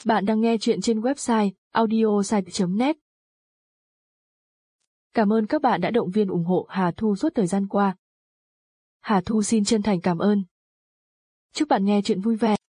Bạn đang nghe chuyện trên website audiosite.net. Cảm ơn các bạn đã động viên ủng hộ Hà Thu suốt thời gian qua. Hà Thu xin chân thành cảm ơn. Chúc bạn nghe chuyện vui vẻ.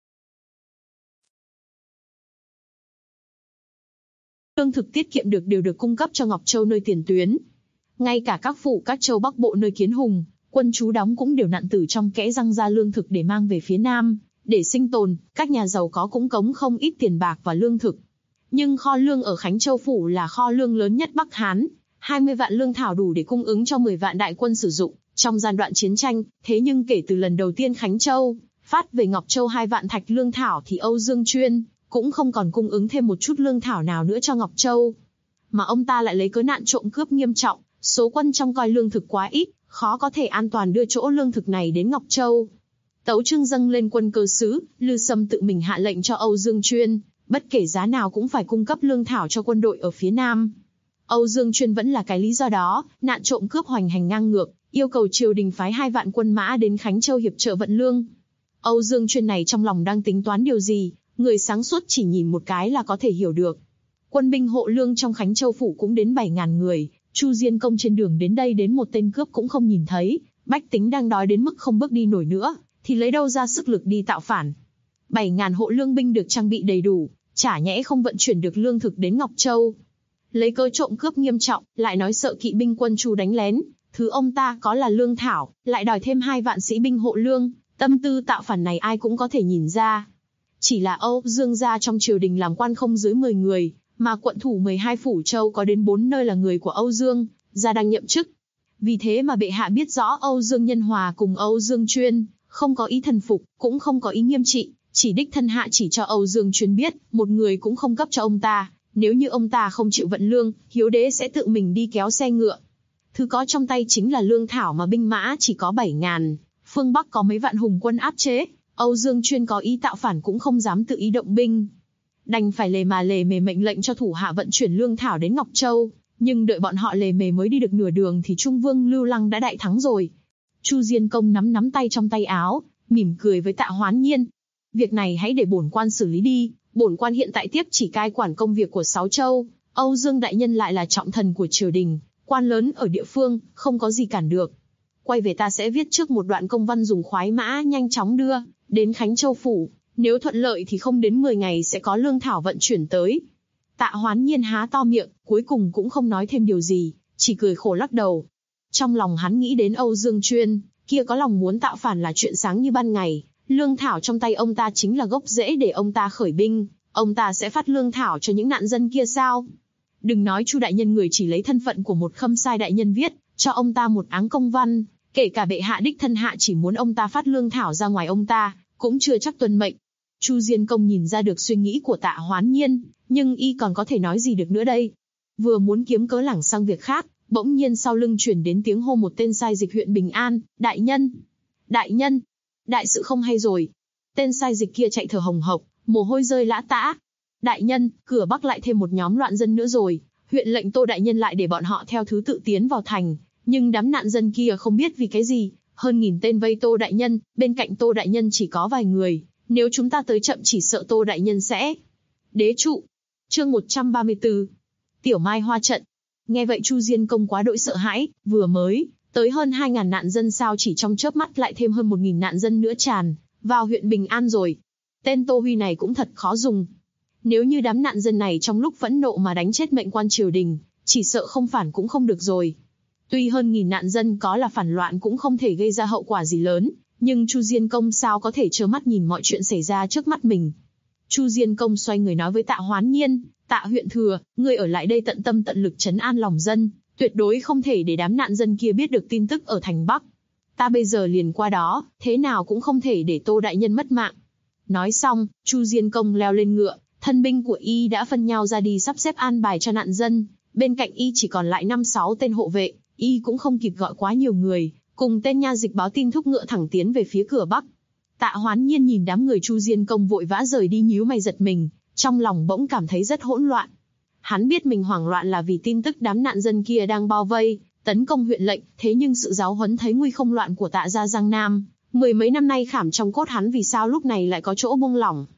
Lương thực tiết kiệm được đều được cung cấp cho Ngọc Châu nơi tiền tuyến. Ngay cả các phủ các châu Bắc Bộ nơi Kiến Hùng, quân trú đóng cũng đều nặn từ trong kẽ răng ra lương thực để mang về phía Nam. Để sinh tồn, các nhà giàu có cũng cống không ít tiền bạc và lương thực. Nhưng kho lương ở Khánh Châu Phủ là kho lương lớn nhất Bắc Hán, 20 vạn lương thảo đủ để cung ứng cho 10 vạn đại quân sử dụng trong giai đoạn chiến tranh. Thế nhưng kể từ lần đầu tiên Khánh Châu phát về Ngọc Châu 2 vạn thạch lương thảo thì Âu Dương Chuyên cũng không còn cung ứng thêm một chút lương thảo nào nữa cho Ngọc Châu. Mà ông ta lại lấy cớ nạn trộm cướp nghiêm trọng, số quân trong coi lương thực quá ít, khó có thể an toàn đưa chỗ lương thực này đến Ngọc Châu. Tấu chương dâng lên quân cơ sứ, Lư Sâm tự mình hạ lệnh cho Âu Dương Chuyên, bất kể giá nào cũng phải cung cấp lương thảo cho quân đội ở phía Nam. Âu Dương Chuyên vẫn là cái lý do đó, nạn trộm cướp hoành hành ngang ngược, yêu cầu triều đình phái 2 vạn quân mã đến Khánh Châu hiệp trợ vận lương. Âu Dương Chuyên này trong lòng đang tính toán điều gì, người sáng suốt chỉ nhìn một cái là có thể hiểu được. Quân binh hộ lương trong Khánh Châu Phủ cũng đến 7.000 người, Chu Diên Công trên đường đến đây đến một tên cướp cũng không nhìn thấy, bách tính đang đói đến mức không bước đi nổi nữa, thì lấy đâu ra sức lực đi tạo phản. 7.000 hộ lương binh được trang bị đầy đủ, chả nhẽ không vận chuyển được lương thực đến Ngọc Châu. Lấy cớ trộm cướp nghiêm trọng, lại nói sợ kỵ binh quân Chu đánh lén, thứ ông ta có là lương thảo, lại đòi thêm 2 vạn sĩ binh hộ lương, tâm tư tạo phản này ai cũng có thể nhìn ra. Chỉ là Âu Dương gia trong triều đình làm quan không dưới 10 người, mà quận thủ 12 phủ châu có đến 4 nơi là người của Âu Dương gia đang nhậm chức. Vì thế mà bệ hạ biết rõ Âu Dương Nhân Hòa cùng Âu Dương Chuyên không có ý thần phục, cũng không có ý nghiêm trị, chỉ đích thân hạ chỉ cho Âu Dương Chuyên biết, một người cũng không cấp cho ông ta, nếu như ông ta không chịu vận lương, hiếu đế sẽ tự mình đi kéo xe ngựa. Thứ có trong tay chính là lương thảo mà binh mã chỉ có 7.000, phương Bắc có mấy vạn hùng quân áp chế, Âu Dương Chuyên có ý tạo phản cũng không dám tự ý động binh. Đành phải lề mề mệnh lệnh cho thủ hạ vận chuyển lương thảo đến Ngọc Châu, nhưng đợi bọn họ lề mề mới đi được nửa đường thì Trung Vương Lưu Lăng đã đại thắng rồi. Chu Diên Công nắm tay trong tay áo, mỉm cười với Tạ Hoán Nhiên. Việc này hãy để bổn quan xử lý đi, bổn quan hiện tại tiếp chỉ cai quản công việc của 6 châu, Âu Dương đại nhân lại là trọng thần của triều đình, quan lớn ở địa phương, không có gì cản được. Quay về ta sẽ viết trước một đoạn công văn dùng khoái mã nhanh chóng đưa đến Khánh Châu Phủ, nếu thuận lợi thì không đến 10 ngày sẽ có lương thảo vận chuyển tới. Tạ Hoán Nhiên há to miệng, cuối cùng cũng không nói thêm điều gì, chỉ cười khổ lắc đầu. Trong lòng hắn nghĩ đến Âu Dương Chuyên, kia có lòng muốn tạo phản là chuyện sáng như ban ngày, lương thảo trong tay ông ta chính là gốc rễ để ông ta khởi binh, ông ta sẽ phát lương thảo cho những nạn dân kia sao? Đừng nói Chu đại nhân người chỉ lấy thân phận của một khâm sai đại nhân viết cho ông ta một áng công văn, kể cả bệ hạ đích thân hạ chỉ muốn ông ta phát lương thảo ra ngoài ông ta, cũng chưa chắc tuân mệnh. Chu Diên Công nhìn ra được suy nghĩ của Tạ Hoán Nhiên, nhưng y còn có thể nói gì được nữa đây? Vừa muốn kiếm cớ lảng sang việc khác, bỗng nhiên sau lưng truyền đến tiếng hô một tên sai dịch huyện Bình An, đại nhân, đại sự không hay rồi. Tên sai dịch kia chạy thở hồng hộc, mồ hôi rơi lã tã. Đại nhân, cửa Bắc lại thêm một nhóm loạn dân nữa rồi, huyện lệnh Tô đại nhân lại để bọn họ theo thứ tự tiến vào thành, nhưng đám nạn dân kia không biết vì cái gì, hơn 1000 tên vây Tô đại nhân, bên cạnh Tô đại nhân chỉ có vài người, nếu chúng ta tới chậm chỉ sợ Tô đại nhân sẽ đế trụ. Chương 134. Tiểu Mai Hoa trận. Nghe vậy Chu Diên Công quá đội sợ hãi, vừa mới tới hơn 2.000 nạn dân sao chỉ trong chớp mắt lại thêm hơn 1.000 nạn dân nữa tràn vào huyện Bình An rồi. Tên Tô Huy này cũng thật khó dùng. Nếu như đám nạn dân này trong lúc phẫn nộ mà đánh chết mệnh quan triều đình, chỉ sợ không phản cũng không được rồi. Tuy hơn 1000 nạn dân có là phản loạn cũng không thể gây ra hậu quả gì lớn, nhưng Chu Diên Công sao có thể trơ mắt nhìn mọi chuyện xảy ra trước mắt mình. Chu Diên Công xoay người nói với Tạ Hoán Nhiên, Tạ huyện thừa, ngươi ở lại đây tận tâm tận lực trấn an lòng dân, tuyệt đối không thể để đám nạn dân kia biết được tin tức ở thành Bắc. Ta bây giờ liền qua đó, thế nào cũng không thể để Tô đại nhân mất mạng. Nói xong, Chu Diên Công leo lên ngựa, thân binh của y đã phân nhau ra đi sắp xếp an bài cho nạn dân, bên cạnh y chỉ còn lại 5-6 tên hộ vệ, y cũng không kịp gọi quá nhiều người, cùng tên nha dịch báo tin thúc ngựa thẳng tiến về phía cửa Bắc. Tạ Hoán Nhiên nhìn đám người Chu Diên Công vội vã rời đi nhíu mày giật mình, trong lòng bỗng cảm thấy rất hỗn loạn. Hắn biết mình hoảng loạn là vì tin tức đám nạn dân kia đang bao vây, tấn công huyện lệnh, thế nhưng sự giáo huấn thấy nguy không loạn của Tạ gia Giang Nam, 10 mấy năm nay khảm trong cốt hắn vì sao lúc này lại có chỗ buông lỏng.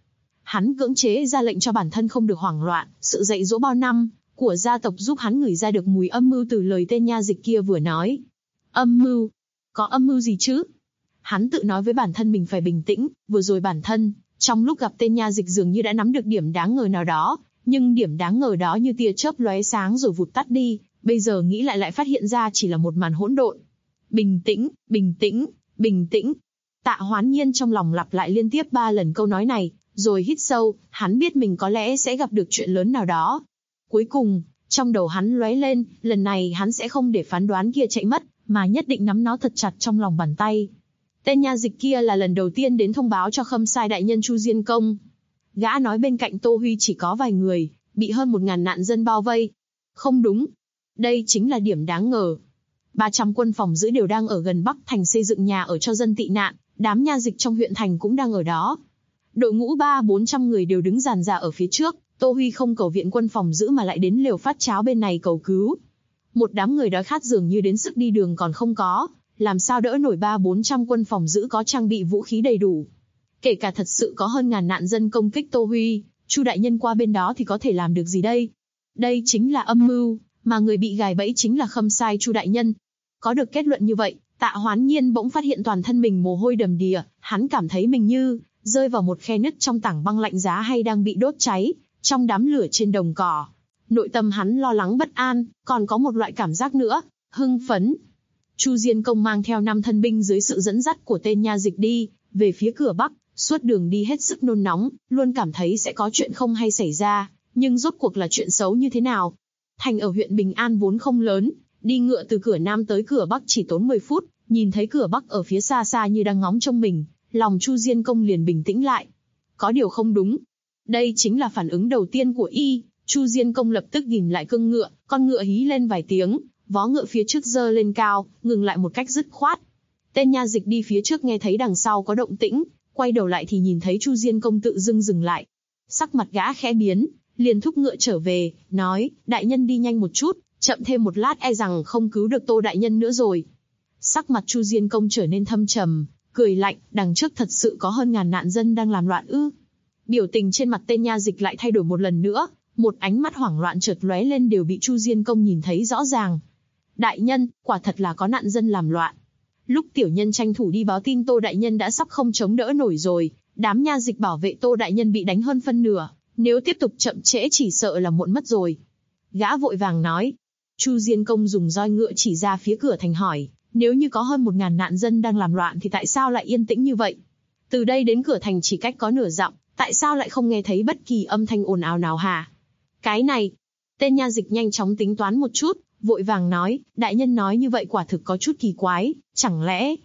Hắn cưỡng chế ra lệnh cho bản thân không được hoảng loạn, sự dạy dỗ bao năm của gia tộc giúp hắn ngửi ra được mùi âm mưu từ lời tên nha dịch kia vừa nói. Âm mưu? Có âm mưu gì chứ? Hắn tự nói với bản thân mình phải bình tĩnh, vừa rồi bản thân, trong lúc gặp tên nha dịch dường như đã nắm được điểm đáng ngờ nào đó, nhưng điểm đáng ngờ đó như tia chớp lóe sáng rồi vụt tắt đi, bây giờ nghĩ lại phát hiện ra chỉ là một màn hỗn độn. Bình tĩnh, bình tĩnh, bình tĩnh. Tạ Hoán Nhiên trong lòng lặp lại liên tiếp 3 lần câu nói này, rồi hít sâu, hắn biết mình có lẽ sẽ gặp được chuyện lớn nào đó. Cuối cùng, trong đầu hắn lóe lên, lần này hắn sẽ không để phán đoán kia chạy mất, mà nhất định nắm nó thật chặt trong lòng bàn tay. Tên nha dịch kia là lần đầu tiên đến thông báo cho Khâm Sai đại nhân Chu Diên Công. Gã nói bên cạnh Tô Huy chỉ có vài người, bị hơn 1000 nạn dân bao vây. Không đúng. Đây chính là điểm đáng ngờ. 300 quân phòng giữ đều đang ở gần Bắc Thành xây dựng nhà ở cho dân tị nạn, đám nha dịch trong huyện thành cũng đang ở đó. Đội ngũ 300-400 người đều đứng dàn ra ở phía trước, Tô Huy không cầu viện quân phòng giữ mà lại đến lều phát cháo bên này cầu cứu. Một đám người đói khát dường như đến sức đi đường còn không có, làm sao đỡ nổi 300-400 quân phòng giữ có trang bị vũ khí đầy đủ. Kể cả thật sự có hơn ngàn nạn dân công kích Tô Huy, Chu đại nhân qua bên đó thì có thể làm được gì đây? Đây chính là âm mưu, mà người bị gài bẫy chính là Khâm Sai Chu đại nhân. Có được kết luận như vậy, Tạ Hoán Nhiên bỗng phát hiện toàn thân mình mồ hôi đầm đìa, hắn cảm thấy mình như rơi vào một khe nứt trong tảng băng lạnh giá hay đang bị đốt cháy, trong đám lửa trên đồng cỏ. Nội tâm hắn lo lắng bất an, còn có một loại cảm giác nữa, hưng phấn. Chu Diên Công mang theo 5 thân binh dưới sự dẫn dắt của tên nha dịch đi về phía cửa Bắc, suốt đường đi hết sức nôn nóng, luôn cảm thấy sẽ có chuyện không hay xảy ra, nhưng rốt cuộc là chuyện xấu như thế nào? Thành ở huyện Bình An vốn không lớn, đi ngựa từ cửa Nam tới cửa Bắc chỉ tốn 10 phút, nhìn thấy cửa Bắc ở phía xa xa như đang ngóng trông mình, lòng Chu Diên Công liền bình tĩnh lại. Có điều không đúng. Đây chính là phản ứng đầu tiên của y. Chu Diên Công lập tức ghim lại cương ngựa, con ngựa hí lên vài tiếng, vó ngựa phía trước giơ lên cao, ngừng lại một cách dứt khoát. Tên nha dịch đi phía trước nghe thấy đằng sau có động tĩnh, quay đầu lại thì nhìn thấy Chu Diên Công tự dưng dừng lại. Sắc mặt gã khẽ biến, liền thúc ngựa trở về, nói, đại nhân đi nhanh một chút, chậm thêm một lát e rằng không cứu được Tô đại nhân nữa rồi. Sắc mặt Chu Diên Công trở nên thâm trầm, cười lạnh, đằng trước thật sự có hơn ngàn nạn dân đang làm loạn ư? Biểu tình trên mặt tên nha dịch lại thay đổi một lần nữa, một ánh mắt hoảng loạn chợt lóe lên đều bị Chu Diên Công nhìn thấy rõ ràng. Đại nhân, quả thật là có nạn dân làm loạn. Lúc tiểu nhân tranh thủ đi báo tin Tô đại nhân đã sắp không chống đỡ nổi rồi, đám nha dịch bảo vệ Tô đại nhân bị đánh hơn phân nửa, nếu tiếp tục chậm trễ chỉ sợ là muộn mất rồi. Gã vội vàng nói. Chu Diên Công dùng roi ngựa chỉ ra phía cửa thành hỏi, nếu như có hơn 1000 nạn dân đang làm loạn thì tại sao lại yên tĩnh như vậy? Từ đây đến cửa thành chỉ cách có nửa dặm, tại sao lại không nghe thấy bất kỳ âm thanh ồn ào nào hả? Cái này, tên nha dịch nhanh chóng tính toán một chút, vội vàng nói, đại nhân nói như vậy quả thực có chút kỳ quái, chẳng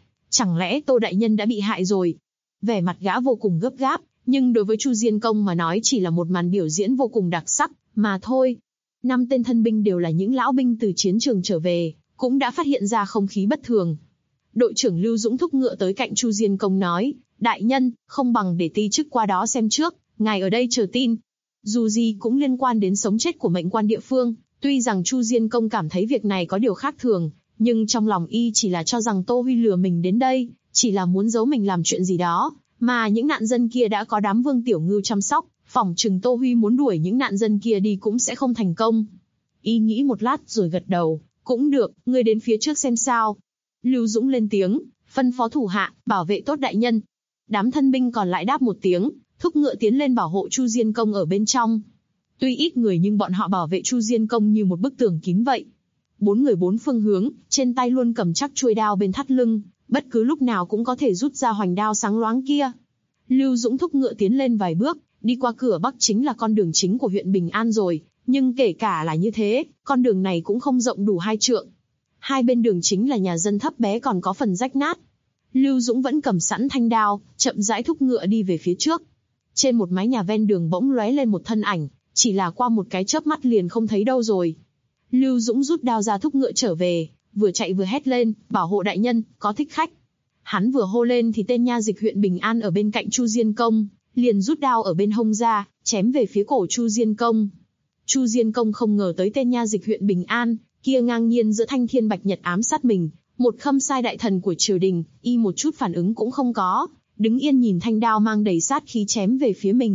lẽ Tô đại nhân đã bị hại rồi? Vẻ mặt gã vô cùng gấp gáp, nhưng đối với Chu Diên Công mà nói chỉ là một màn biểu diễn vô cùng đặc sắc, mà thôi. 5 tên thân binh đều là những lão binh từ chiến trường trở về, cũng đã phát hiện ra không khí bất thường. Đội trưởng Lưu Dũng thúc ngựa tới cạnh Chu Diên Công nói, đại nhân, không bằng để ti chức qua đó xem trước, ngài ở đây chờ tin. Dù gì cũng liên quan đến sống chết của mệnh quan địa phương, tuy rằng Chu Diên Công cảm thấy việc này có điều khác thường, nhưng trong lòng y chỉ là cho rằng Tô Huy lừa mình đến đây, chỉ là muốn giấu mình làm chuyện gì đó, mà những nạn dân kia đã có đám Vương Tiểu Ngưu chăm sóc, phỏng chừng Tô Huy muốn đuổi những nạn dân kia đi cũng sẽ không thành công. Y nghĩ một lát rồi gật đầu, cũng được, ngươi đến phía trước xem sao. Lưu Dũng lên tiếng, phân phó thủ hạ, bảo vệ tốt đại nhân. Đám thân binh còn lại đáp một tiếng, thúc ngựa tiến lên bảo hộ Chu Diên Công ở bên trong. Tuy ít người nhưng bọn họ bảo vệ Chu Diên Công như một bức tường kín vậy. 4 người 4 phương hướng, trên tay luôn cầm chắc chuôi đao bên thắt lưng, bất cứ lúc nào cũng có thể rút ra hoành đao sáng loáng kia. Lưu Dũng thúc ngựa tiến lên vài bước, đi qua cửa Bắc chính là con đường chính của huyện Bình An rồi, nhưng kể cả là như thế, con đường này cũng không rộng đủ 2 trượng. Hai bên đường chính là nhà dân thấp bé còn có phần rách nát. Lưu Dũng vẫn cầm sẵn thanh đao, chậm rãi thúc ngựa đi về phía trước. Trên một mái nhà ven đường bỗng lóe lên một thân ảnh, chỉ là qua một cái chớp mắt liền không thấy đâu rồi. Lưu Dũng rút đao ra thúc ngựa trở về, vừa chạy vừa hét lên, bảo hộ đại nhân, có thích khách. Hắn vừa hô lên thì tên nha dịch huyện Bình An ở bên cạnh Chu Diên Công, liền rút đao ở bên hông ra, chém về phía cổ Chu Diên Công. Chu Diên Công không ngờ tới tên nha dịch huyện Bình An, kia ngang nhiên giữa thanh thiên bạch nhật ám sát mình, một Khâm Sai đại thần của triều đình, y một chút phản ứng cũng không có, đứng yên nhìn thanh đao mang đầy sát khí chém về phía mình.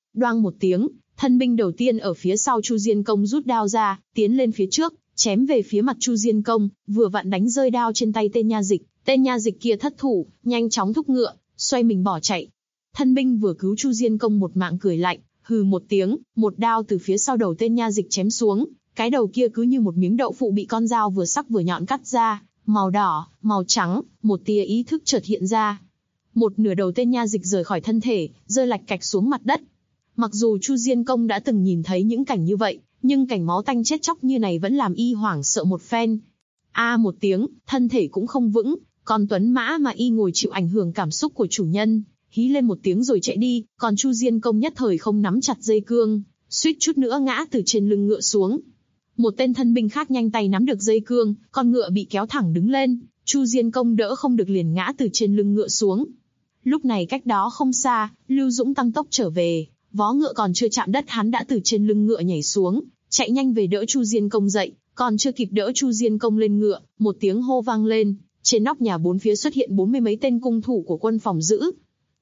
Đoang một tiếng, thân binh đầu tiên ở phía sau Chu Diên Công rút đao ra, tiến lên phía trước, chém về phía mặt Chu Diên Công, vừa vặn đánh rơi đao trên tay tên nha dịch. Tên nha dịch kia thất thủ, nhanh chóng thúc ngựa, xoay mình bỏ chạy. Thân binh vừa cứu Chu Diên Công một mạng cười lạnh, hừ một tiếng, một đao từ phía sau đầu tên nha dịch chém xuống, cái đầu kia cứ như một miếng đậu phụ bị con dao vừa sắc vừa nhọn cắt ra, màu đỏ, màu trắng, một tia ý thức chợt hiện ra. Một nửa đầu tên nha dịch rời khỏi thân thể, rơi lạch cạch xuống mặt đất. Mặc dù Chu Diên Công đã từng nhìn thấy những cảnh như vậy, nhưng cảnh máu tanh chết chóc như này vẫn làm y hoảng sợ một phen. A một tiếng, thân thể cũng không vững, con tuấn mã mà y ngồi chịu ảnh hưởng cảm xúc của chủ nhân, hí lên một tiếng rồi chạy đi, còn Chu Diên Công nhất thời không nắm chặt dây cương, suýt chút nữa ngã từ trên lưng ngựa xuống. Một tên thân binh khác nhanh tay nắm được dây cương, con ngựa bị kéo thẳng đứng lên, Chu Diên Công đỡ không được liền ngã từ trên lưng ngựa xuống. Lúc này cách đó không xa, Lưu Dũng tăng tốc trở về, vó ngựa còn chưa chạm đất hắn đã từ trên lưng ngựa nhảy xuống, chạy nhanh về đỡ Chu Diên Công dậy, còn chưa kịp đỡ Chu Diên Công lên ngựa, một tiếng hô vang lên, trên nóc nhà bốn phía xuất hiện 40 mấy tên cung thủ của quân phòng giữ.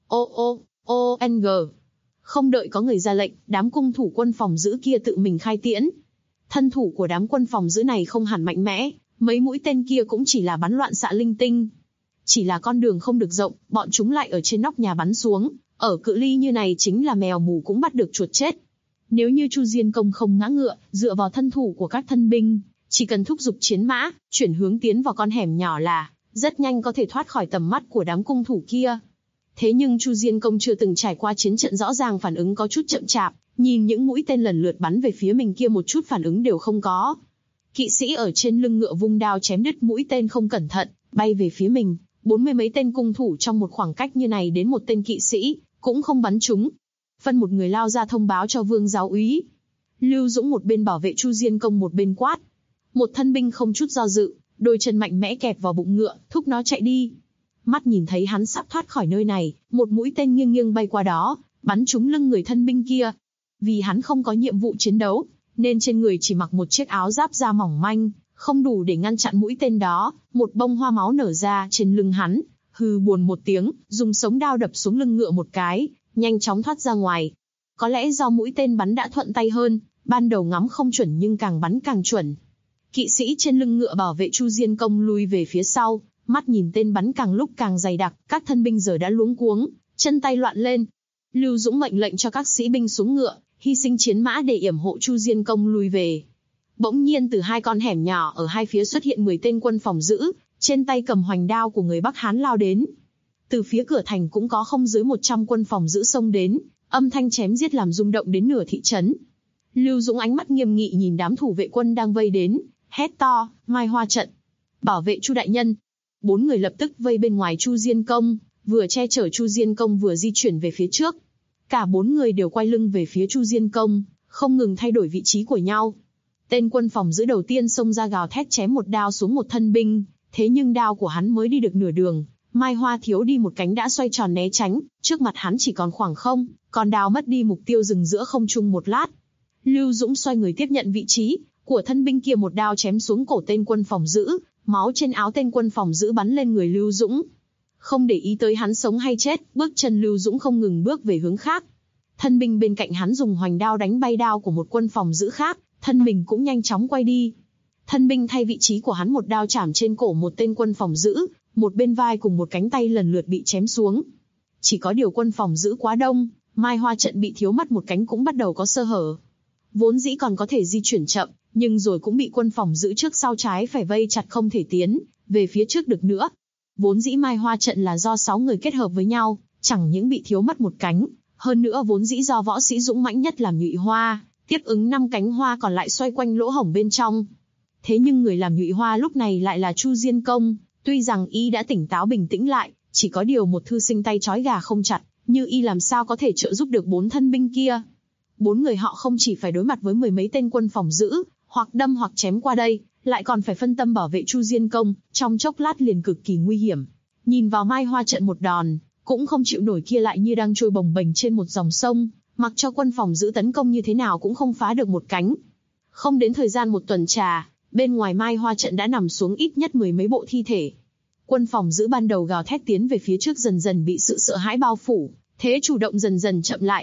ONG. Không đợi có người ra lệnh, đám cung thủ quân phòng giữ kia tự mình khai tiễn. Thân thủ của đám quân phòng giữ này không hẳn mạnh mẽ, mấy mũi tên kia cũng chỉ là bắn loạn xạ linh tinh. Chỉ là con đường không được rộng, bọn chúng lại ở trên nóc nhà bắn xuống, ở cự ly như này chính là mèo mù cũng bắt được chuột chết. Nếu như Chu Diên Công không ngã ngựa, dựa vào thân thủ của các thân binh, chỉ cần thúc giục chiến mã, chuyển hướng tiến vào con hẻm nhỏ là rất nhanh có thể thoát khỏi tầm mắt của đám cung thủ kia. Thế nhưng Chu Diên Công chưa từng trải qua chiến trận, rõ ràng phản ứng có chút chậm chạp, nhìn những mũi tên lần lượt bắn về phía mình kia một chút phản ứng đều không có. Kỵ sĩ ở trên lưng ngựa vung đao chém đứt mũi tên không cẩn thận, bay về phía mình, 40 mấy tên cung thủ trong một khoảng cách như này đến một tên kỵ sĩ, cũng không bắn trúng. Phân một người lao ra thông báo cho Vương giáo úy. Lưu Dũng một bên bảo vệ Chu Diên Công một bên quát. Một thân binh không chút do dự, đôi chân mạnh mẽ kẹp vào bụng ngựa, thúc nó chạy đi. Mắt nhìn thấy hắn sắp thoát khỏi nơi này, một mũi tên nghiêng nghiêng bay qua đó, bắn trúng lưng người thân binh kia. Vì hắn không có nhiệm vụ chiến đấu, nên trên người chỉ mặc một chiếc áo giáp da mỏng manh, không đủ để ngăn chặn mũi tên đó. Một bông hoa máu nở ra trên lưng hắn, hừ buồn một tiếng, dùng sống đao đập xuống lưng ngựa một cái, nhanh chóng thoát ra ngoài. Có lẽ do mũi tên bắn đã thuận tay hơn, ban đầu ngắm không chuẩn nhưng càng bắn càng chuẩn. Kỵ sĩ trên lưng ngựa bảo vệ Chu Diên Công lui về phía sau, mắt nhìn tên bắn càng lúc càng dày đặc, các thân binh giờ đã luống cuống, chân tay loạn lên. Lưu Dũng mệnh lệnh cho các sĩ binh xuống ngựa, hy sinh chiến mã để yểm hộ Chu Diên Công lui về. Bỗng nhiên từ hai con hẻm nhỏ ở hai phía xuất hiện 10 tên quân phòng giữ, trên tay cầm hoành đao của người Bắc Hán lao đến. Từ phía cửa thành cũng có không dưới 100 quân phòng giữ xông đến, âm thanh chém giết làm rung động đến nửa thị trấn. Lưu Dũng ánh mắt nghiêm nghị nhìn đám thủ vệ quân đang vây đến, hét to, Mai Hoa trận, bảo vệ Chu đại nhân. 4 người lập tức vây bên ngoài Chu Diên Công, vừa che chở Chu Diên Công vừa di chuyển về phía trước. Cả 4 người đều quay lưng về phía Chu Diên Công, không ngừng thay đổi vị trí của nhau. Tên quân phòng giữ đầu tiên xông ra gào thét chém một đao xuống một thân binh, thế nhưng đao của hắn mới đi được nửa đường, Mai Hoa thiếu đi một cánh đã xoay tròn né tránh, trước mặt hắn chỉ còn khoảng không, còn đao mất đi mục tiêu dừng giữa không trung một lát. Lưu Dũng xoay người tiếp nhận vị trí của thân binh kia, một đao chém xuống cổ tên quân phòng giữ, máu trên áo tên quân phòng giữ bắn lên người Lưu Dũng. Không để ý tới hắn sống hay chết, bước chân Lưu Dũng không ngừng bước về hướng khác. Thân binh bên cạnh hắn dùng hoành đao đánh bay đao của một quân phòng giữ khác, thân mình cũng nhanh chóng quay đi. Thân binh thay vị trí của hắn một đao chảm trên cổ một tên quân phòng giữ, một bên vai cùng một cánh tay lần lượt bị chém xuống. Chỉ có điều quân phòng giữ quá đông, Mai Hoa trận bị thiếu mất một cánh cũng bắt đầu có sơ hở. Vốn dĩ còn có thể di chuyển chậm, nhưng rồi cũng bị quân phòng giữ trước sau trái phải vây chặt không thể tiến về phía trước được nữa. Vốn dĩ Mai Hoa trận là do 6 người kết hợp với nhau, chẳng những bị thiếu mất một cánh, hơn nữa vốn dĩ do võ sĩ dũng mãnh nhất làm Nhụy Hoa, tiếp ứng 5 cánh hoa còn lại xoay quanh lỗ hổng bên trong. Thế nhưng người làm Nhụy Hoa lúc này lại là Chu Diên Công, tuy rằng y đã tỉnh táo bình tĩnh lại, chỉ có điều một thư sinh tay trói gà không chặt, như y làm sao có thể trợ giúp được 4 thân binh kia. 4 người họ không chỉ phải đối mặt với 10 mấy tên quân phòng giữ, hoặc đâm hoặc chém qua đây, lại còn phải phân tâm bảo vệ Chu Diên Công, trong chốc lát liền cực kỳ nguy hiểm. Nhìn vào Mai Hoa trận một đòn, cũng không chịu nổi kia lại như đang trôi bồng bềnh trên một dòng sông, mặc cho quân phòng giữ tấn công như thế nào cũng không phá được một cánh. Không đến thời gian một tuần trà, bên ngoài Mai Hoa trận đã nằm xuống ít nhất 10 mấy bộ thi thể. Quân phòng giữ ban đầu gào thét tiến về phía trước dần dần bị sự sợ hãi bao phủ, thế chủ động dần dần chậm lại.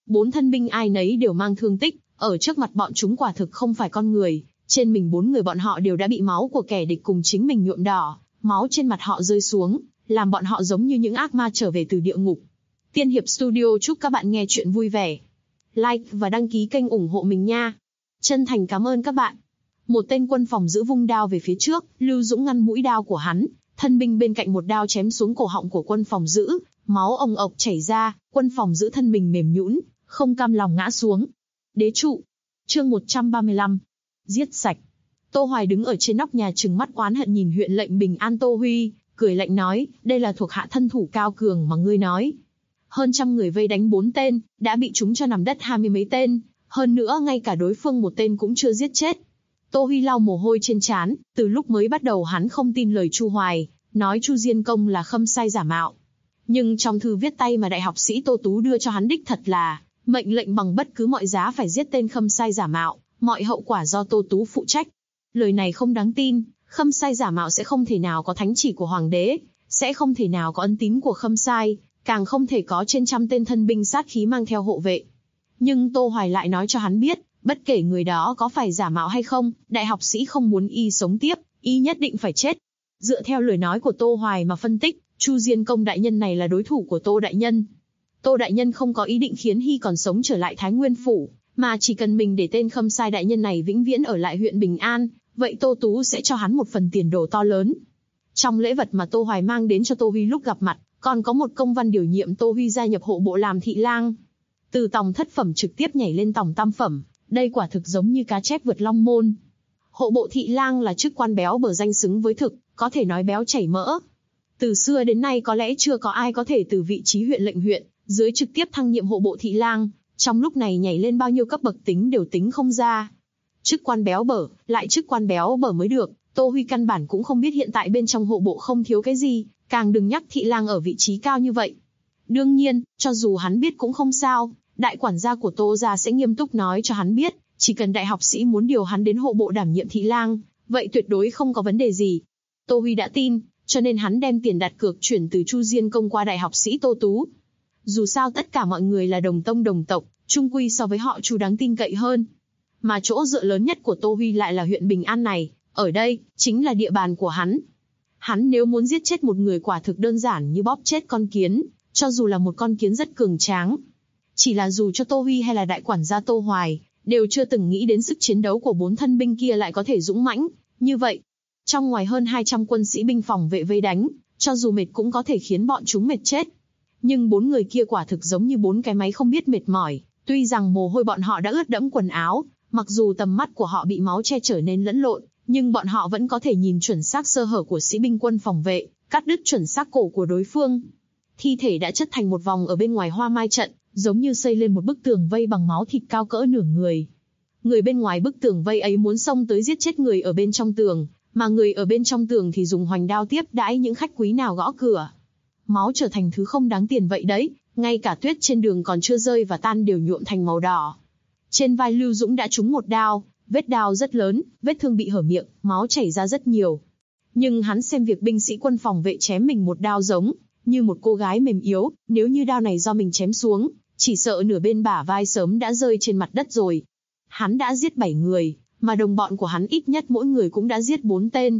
4 thân binh ai nấy đều mang thương tích, ở trước mặt bọn chúng quả thực không phải con người, trên mình 4 người bọn họ đều đã bị máu của kẻ địch cùng chính mình nhuộm đỏ, máu trên mặt họ rơi xuống, làm bọn họ giống như những ác ma trở về từ địa ngục. Tiên Hiệp Studio chúc các bạn nghe chuyện vui vẻ. Like và đăng ký kênh ủng hộ mình nha. Chân thành cảm ơn các bạn. Một tên quân phòng giữ vung đao về phía trước, Lưu Dũng ngăn mũi đao của hắn, thân binh bên cạnh một đao chém xuống cổ họng của quân phòng giữ, máu ồng ộc chảy ra, quân phòng giữ thân mình mềm nhũn, không cam lòng ngã xuống. Đế trụ. Chương 135. Giết sạch. Tô Hoài đứng ở trên nóc nhà trừng mắt oán hận nhìn huyện lệnh Bình An Tô Huy, cười lạnh nói, đây là thuộc hạ thân thủ cao cường mà ngươi nói. Hơn trăm người vây đánh 4 tên, đã bị chúng cho nằm đất 20 mấy tên, hơn nữa ngay cả đối phương một tên cũng chưa giết chết. Tô Huy lau mồ hôi trên trán, từ lúc mới bắt đầu hắn không tin lời Chu Hoài, nói Chu Diên Công là khâm sai giả mạo. Nhưng trong thư viết tay mà đại học sĩ Tô Tú đưa cho hắn đích thật là, mệnh lệnh bằng bất cứ mọi giá phải giết tên khâm sai giả mạo, mọi hậu quả do Tô Tú phụ trách. Lời này không đáng tin, khâm sai giả mạo sẽ không thể nào có thánh chỉ của hoàng đế, sẽ không thể nào có ân tín của khâm sai, càng không thể có trên trăm tên thân binh sát khí mang theo hộ vệ. Nhưng Tô Hoài lại nói cho hắn biết, bất kể người đó có phải giả mạo hay không, đại học sĩ không muốn y sống tiếp, y nhất định phải chết. Dựa theo lời nói của Tô Hoài mà phân tích, Chu Diên Công đại nhân này là đối thủ của Tô đại nhân. Tô đại nhân không có ý định khiến y còn sống trở lại Thái Nguyên phủ, mà chỉ cần mình để tên khâm sai đại nhân này vĩnh viễn ở lại huyện Bình An, vậy Tô Tú sẽ cho hắn một phần tiền đồ to lớn. Trong lễ vật mà Tô Hoài mang đến cho Tô Huy lúc gặp mặt, còn có một công văn điều nhiệm Tô Huy gia nhập hộ bộ làm thị lang. Từ tòng thất phẩm trực tiếp nhảy lên tòng tam phẩm, đây quả thực giống như cá chép vượt long môn. Hộ bộ thị lang là chức quan béo bở danh xứng với thực, có thể nói béo chảy mỡ. Từ xưa đến nay có lẽ chưa có ai có thể từ vị trí huyện lệnh huyện, dưới trực tiếp thăng nhiệm hộ bộ thị lang, trong lúc này nhảy lên bao nhiêu cấp bậc tính đều tính không ra. Chức quan béo bở, lại chức quan béo bở mới được, Tô Huy căn bản cũng không biết hiện tại bên trong hộ bộ không thiếu cái gì, càng đừng nhắc thị lang ở vị trí cao như vậy. Đương nhiên, cho dù hắn biết cũng không sao, đại quản gia của Tô gia sẽ nghiêm túc nói cho hắn biết, chỉ cần đại học sĩ muốn điều hắn đến hộ bộ đảm nhiệm thị lang, vậy tuyệt đối không có vấn đề gì. Tô Huy đã tin, cho nên hắn đem tiền đặt cược chuyển từ Chu Diên Công qua đại học sĩ Tô Tú. Dù sao tất cả mọi người là đồng tông đồng tộc, chung quy so với họ Chu đáng tin cậy hơn. Mà chỗ dựa lớn nhất của Tô Huy lại là huyện Bình An này, ở đây, chính là địa bàn của hắn. Hắn nếu muốn giết chết một người quả thực đơn giản như bóp chết con kiến, cho dù là một con kiến rất cường tráng. Chỉ là dù cho Tô Huy hay là đại quản gia Tô Hoài, đều chưa từng nghĩ đến sức chiến đấu của 4 thân binh kia lại có thể dũng mãnh như vậy. Trong ngoài hơn 200 quân sĩ binh phòng vệ vây đánh, cho dù mệt cũng có thể khiến bọn chúng mệt chết. Nhưng 4 người kia quả thực giống như 4 cái máy không biết mệt mỏi, tuy rằng mồ hôi bọn họ đã ướt đẫm quần áo, mặc dù tầm mắt của họ bị máu che trở nên lẫn lộn, nhưng bọn họ vẫn có thể nhìn chuẩn xác sơ hở của sĩ binh quân phòng vệ, cắt đứt chuẩn xác cổ của đối phương. Thi thể đã chất thành một vòng ở bên ngoài hoa mai trận, giống như xây lên một bức tường vây bằng máu thịt cao cỡ nửa người. Người bên ngoài bức tường vây ấy muốn xông tới giết chết người ở bên trong tường, mà người ở bên trong tường thì dùng hoành đao tiếp đãi những khách quý nào gõ cửa. Máu trở thành thứ không đáng tiền vậy đấy, ngay cả tuyết trên đường còn chưa rơi và tan đều nhuộm thành màu đỏ. Trên vai Lưu Dũng đã trúng một đao, vết đao rất lớn, vết thương bị hở miệng, máu chảy ra rất nhiều. Nhưng hắn xem việc binh sĩ quân phòng vệ chém mình một đao giống như một cô gái mềm yếu, nếu như đao này do mình chém xuống, chỉ sợ nửa bên bả vai sớm đã rơi trên mặt đất rồi. Hắn đã giết 7 người, mà đồng bọn của hắn ít nhất mỗi người cũng đã giết 4 tên.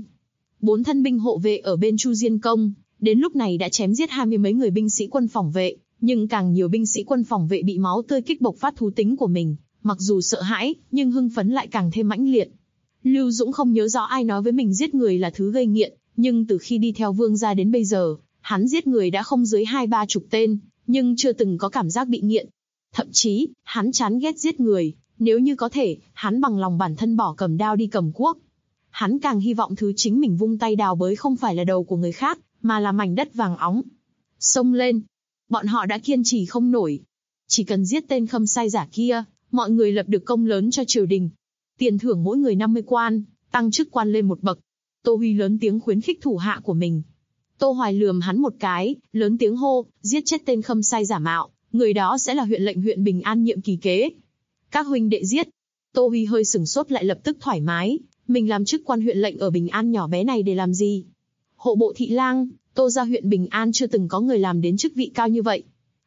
4 thân binh hộ vệ ở bên Chu Diên Công, đến lúc này đã chém giết 20 mấy người binh sĩ quân phòng vệ, nhưng càng nhiều binh sĩ quân phòng vệ bị máu tươi kích bộc phát thú tính của mình, mặc dù sợ hãi, nhưng hưng phấn lại càng thêm mãnh liệt. Lưu Dũng không nhớ rõ ai nói với mình giết người là thứ gây nghiện, nhưng từ khi đi theo Vương gia đến bây giờ, hắn giết người đã không dưới 20-30 tên, nhưng chưa từng có cảm giác bị nghiện. Thậm chí, hắn chán ghét giết người, nếu như có thể, hắn bằng lòng bản thân bỏ cầm đao đi cầm cuốc. Hắn càng hy vọng thứ chính mình vung tay đào bới không phải là đầu của người khác, mà là mảnh đất vàng óng. Xông lên! Bọn họ đã kiên trì không nổi. Chỉ cần giết tên khâm sai giả kia, mọi người lập được công lớn cho triều đình. Tiền thưởng mỗi người 50 quan, tăng chức quan lên một bậc. Tô Huy lớn tiếng khuyến khích thủ hạ của mình. Tô Hoài lườm hắn một cái, lớn tiếng hô, giết chết tên khâm sai giả mạo, người đó sẽ là huyện lệnh huyện Bình An nhiệm kỳ kế. Các huynh đệ giết. Tô Huy hơi sửng sốt lại lập tức thoải mái, mình làm chức quan huyện lệnh ở Bình An nhỏ bé này để làm gì? Hộ bộ thị lang, Tô gia huyện Bình An chưa từng có người làm đến chức vị cao như vậy.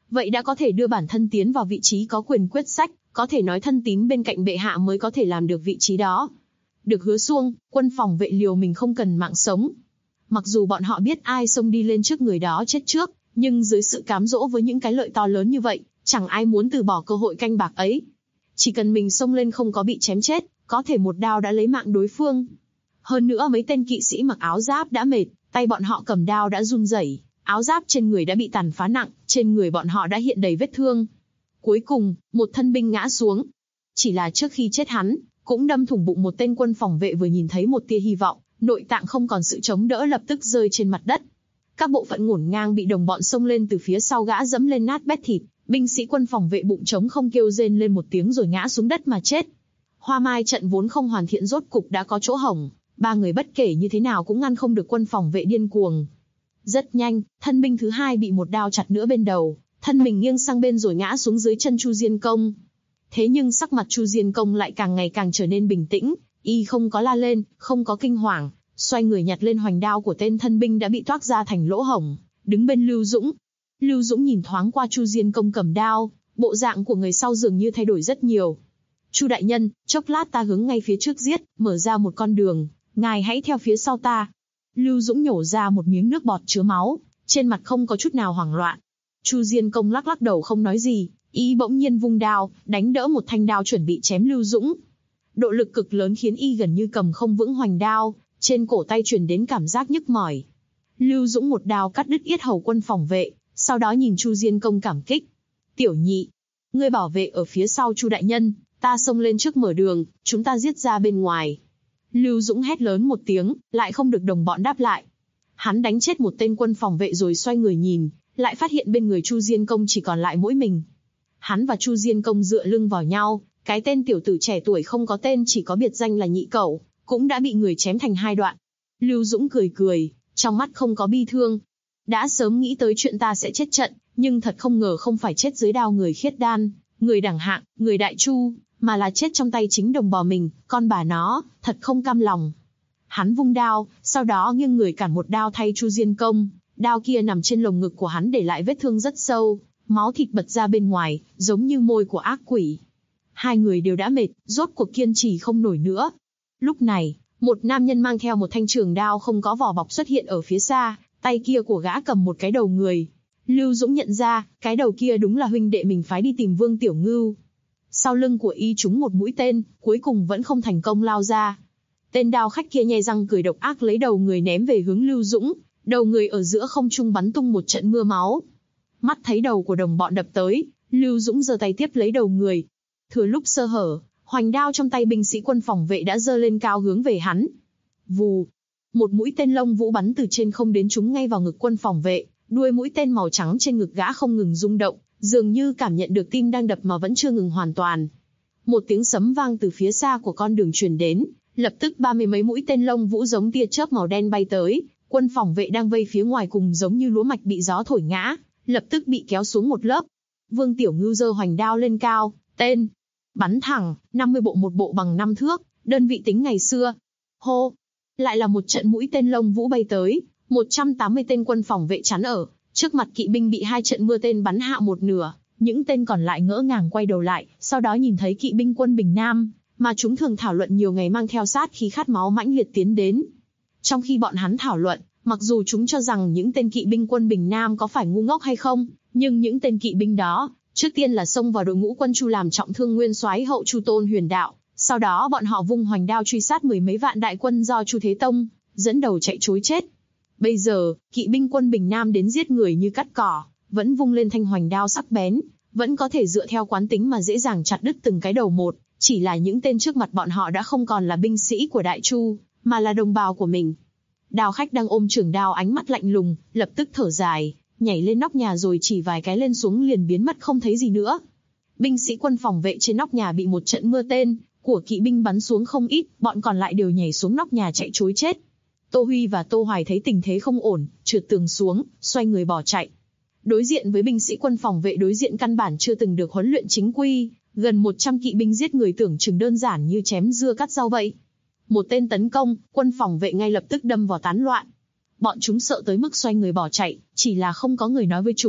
vậy đã có thể đưa bản thân tiến vào vị trí có quyền quyết sách, có thể nói thân tín bên cạnh bệ hạ mới có thể làm được vị trí đó. Được hứa xuông, quân phòng vệ liều mình không cần mạng sống. Mặc dù bọn họ biết ai xông đi lên trước người đó chết trước, nhưng dưới sự cám dỗ với những cái lợi to lớn như vậy, chẳng ai muốn từ bỏ cơ hội canh bạc ấy. Chỉ cần mình xông lên không có bị chém chết, có thể một đao đã lấy mạng đối phương. Hơn nữa mấy tên kỵ sĩ mặc áo giáp đã mệt, tay bọn họ cầm đao đã run rẩy, áo giáp trên người đã bị tàn phá nặng, trên người bọn họ đã hiện đầy vết thương. Cuối cùng, một thân binh ngã xuống. Chỉ là trước khi chết hắn, cũng đâm thủng bụng một tên quân phòng vệ vừa nhìn thấy một tia hy vọng, nội tạng không còn sự chống đỡ lập tức rơi trên mặt đất. Các bộ phận ngổn ngang bị đồng bọn xông lên từ phía sau gã dẫm lên nát bét thịt, binh sĩ quân phòng vệ bụng trống không kêu rên lên một tiếng rồi ngã xuống đất mà chết. Hoa mai trận vốn không hoàn thiện rốt cục đã có chỗ hổng, ba người bất kể như thế nào cũng ngăn không được quân phòng vệ điên cuồng. Rất nhanh, thân binh thứ hai bị một đao chặt nữa bên đầu, thân mình nghiêng sang bên rồi ngã xuống dưới chân Chu Diên Công. Thế nhưng sắc mặt Chu Diên Công lại càng ngày càng trở nên bình tĩnh, y không có la lên, không có kinh hoàng, xoay người nhặt lên hoành đao của tên thân binh đã bị toác ra thành lỗ hổng, đứng bên Lưu Dũng. Lưu Dũng nhìn thoáng qua Chu Diên Công cầm đao, bộ dạng của người sau dường như thay đổi rất nhiều. Chu đại nhân, chốc lát ta hướng ngay phía trước giết, mở ra một con đường, ngài hãy theo phía sau ta. Lưu Dũng nhổ ra một miếng nước bọt chứa máu, trên mặt không có chút nào hoảng loạn. Chu Diên Công lắc lắc đầu không nói gì, y bỗng nhiên vung đao, đánh đỡ một thanh đao chuẩn bị chém Lưu Dũng. Độ lực cực lớn khiến y gần như cầm không vững hoành đao, trên cổ tay truyền đến cảm giác nhức mỏi. Lưu Dũng một đao cắt đứt yết hầu quân phòng vệ, sau đó nhìn Chu Diên Công cảm kích. Tiểu nhị, ngươi bảo vệ ở phía sau Chu đại nhân, ta xông lên trước mở đường, chúng ta giết ra bên ngoài. Lưu Dũng hét lớn một tiếng, lại không được đồng bọn đáp lại. Hắn đánh chết một tên quân phòng vệ rồi xoay người nhìn, lại phát hiện bên người Chu Diên Công chỉ còn lại mỗi mình. Hắn và Chu Diên Công dựa lưng vào nhau, cái tên tiểu tử trẻ tuổi không có tên chỉ có biệt danh là Nhị Cẩu, cũng đã bị người chém thành hai đoạn. Lưu Dũng cười cười, trong mắt không có bi thương. Đã sớm nghĩ tới chuyện ta sẽ chết trận, nhưng thật không ngờ không phải chết dưới đao người khiết đan, người đẳng hạng, người đại chu, mà là chết trong tay chính đồng bào mình, con bà nó, thật không cam lòng. Hắn vung đao, sau đó nghiêng người cản một đao thay Chu Diên Công, đao kia nằm trên lồng ngực của hắn để lại vết thương rất sâu, máu thịt bật ra bên ngoài, giống như môi của ác quỷ. Hai người đều đã mệt, rốt cuộc kiên trì không nổi nữa. Lúc này, một nam nhân mang theo một thanh trường đao không có vỏ bọc xuất hiện ở phía xa, tay kia của gã cầm một cái đầu người. Lưu Dũng nhận ra, cái đầu kia đúng là huynh đệ mình phái đi tìm Vương Tiểu Ngưu. Sau lưng của y trúng một mũi tên, cuối cùng vẫn không thành công lao ra. Tên đao khách kia nhe răng cười độc ác lấy đầu người ném về hướng Lưu Dũng, đầu người ở giữa không trung bắn tung một trận mưa máu. Mắt thấy đầu của đồng bọn đập tới, Lưu Dũng giơ tay tiếp lấy đầu người. Thừa lúc sơ hở, hoành đao trong tay binh sĩ quân phòng vệ đã giơ lên cao hướng về hắn. Vù! Một mũi tên lông vũ bắn từ trên không đến trúng ngay vào ngực quân phòng vệ, đuôi mũi tên màu trắng trên ngực gã không ngừng rung động, dường như cảm nhận được tim đang đập mà vẫn chưa ngừng hoàn toàn. Một tiếng sấm vang từ phía xa của con đường truyền đến, lập tức 30 mấy mũi tên lông vũ giống tia chớp màu đen bay tới, quân phòng vệ đang vây phía ngoài cùng giống như lúa mạch bị gió thổi ngã, lập tức bị kéo xuống một lớp. Vương Tiểu Ngưu giơ hoành đao lên cao, tên bắn thẳng, 50 bộ một bộ bằng 5 thước, đơn vị tính ngày xưa. Hô! Lại là một trận mũi tên lông vũ bay tới, 180 tên quân phòng vệ chắn ở trước mặt kỵ binh bị hai trận mưa tên bắn hạ một nửa, những tên còn lại ngỡ ngàng quay đầu lại, sau đó nhìn thấy kỵ binh quân Bình Nam, mà chúng thường thảo luận nhiều ngày mang theo sát khí khát máu mãnh liệt tiến đến. Trong khi bọn hắn thảo luận, mặc dù chúng cho rằng những tên kỵ binh quân Bình Nam có phải ngu ngốc hay không, nhưng những tên kỵ binh đó, trước tiên là xông vào đội ngũ quân Chu làm trọng thương nguyên soái hậu Chu Tôn Huyền Đạo, sau đó bọn họ vung hoành đao truy sát mười mấy vạn đại quân do Chu Thế Tông dẫn đầu chạy trối chết. Bây giờ, kỵ binh quân Bình Nam đến giết người như cắt cỏ, vẫn vung lên thanh hoành đao sắc bén, vẫn có thể dựa theo quán tính mà dễ dàng chặt đứt từng cái đầu một, chỉ là những tên trước mặt bọn họ đã không còn là binh sĩ của Đại Chu, mà là đồng bào của mình. Đao khách đang ôm trường đao ánh mắt lạnh lùng, lập tức thở dài, nhảy lên nóc nhà rồi chỉ vài cái lên xuống liền biến mất không thấy gì nữa. Binh sĩ quân phòng vệ trên nóc nhà bị một trận mưa tên của kỵ binh bắn xuống không ít, bọn còn lại đều nhảy xuống nóc nhà chạy trối chết. Tô Huy và Tô Hoài thấy tình thế không ổn, trượt tường xuống, xoay người bỏ chạy. Đối diện với binh sĩ quân phòng vệ đối diện căn bản chưa từng được huấn luyện chính quy, gần 100 kỵ binh giết người tưởng chừng đơn giản như chém dưa cắt rau vậy. Một tên tấn công, quân phòng vệ ngay lập tức đâm vào tán loạn. Bọn chúng sợ tới mức xoay người bỏ chạy, chỉ là không có người nói với chúng,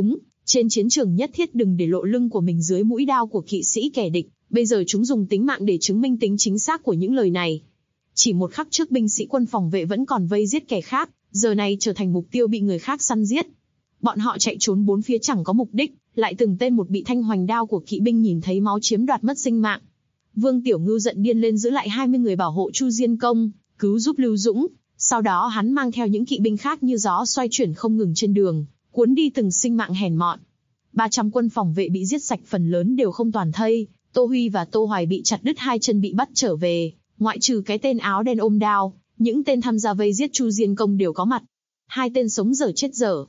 Trên chiến trường nhất thiết đừng để lộ lưng của mình dưới mũi đao của kỵ sĩ kẻ địch, bây giờ chúng dùng tính mạng để chứng minh tính chính xác của những lời này. Chỉ một khắc trước binh sĩ quân phòng vệ vẫn còn vây giết kẻ khác, giờ này trở thành mục tiêu bị người khác săn giết. Bọn họ chạy trốn bốn phía chẳng có mục đích, lại từng tên một bị thanh hoành đao của kỵ binh nhìn thấy máu chiếm đoạt mất sinh mạng. Vương Tiểu Ngưu giận điên lên giữ lại 20 người bảo hộ Chu Diên Công, cứu giúp Lưu Dũng. Sau đó hắn mang theo những kỵ binh khác như gió xoay chuyển không ngừng trên đường, cuốn đi từng sinh mạng hèn mọn. 300 quân phòng vệ bị giết sạch, phần lớn đều không toàn thây. Tô Huy và Tô Hoài bị chặt đứt hai chân bị bắt trở về, ngoại trừ cái tên áo đen ôm đao, những tên tham gia vây giết Chu Diên Công đều có mặt. Hai tên sống dở chết dở,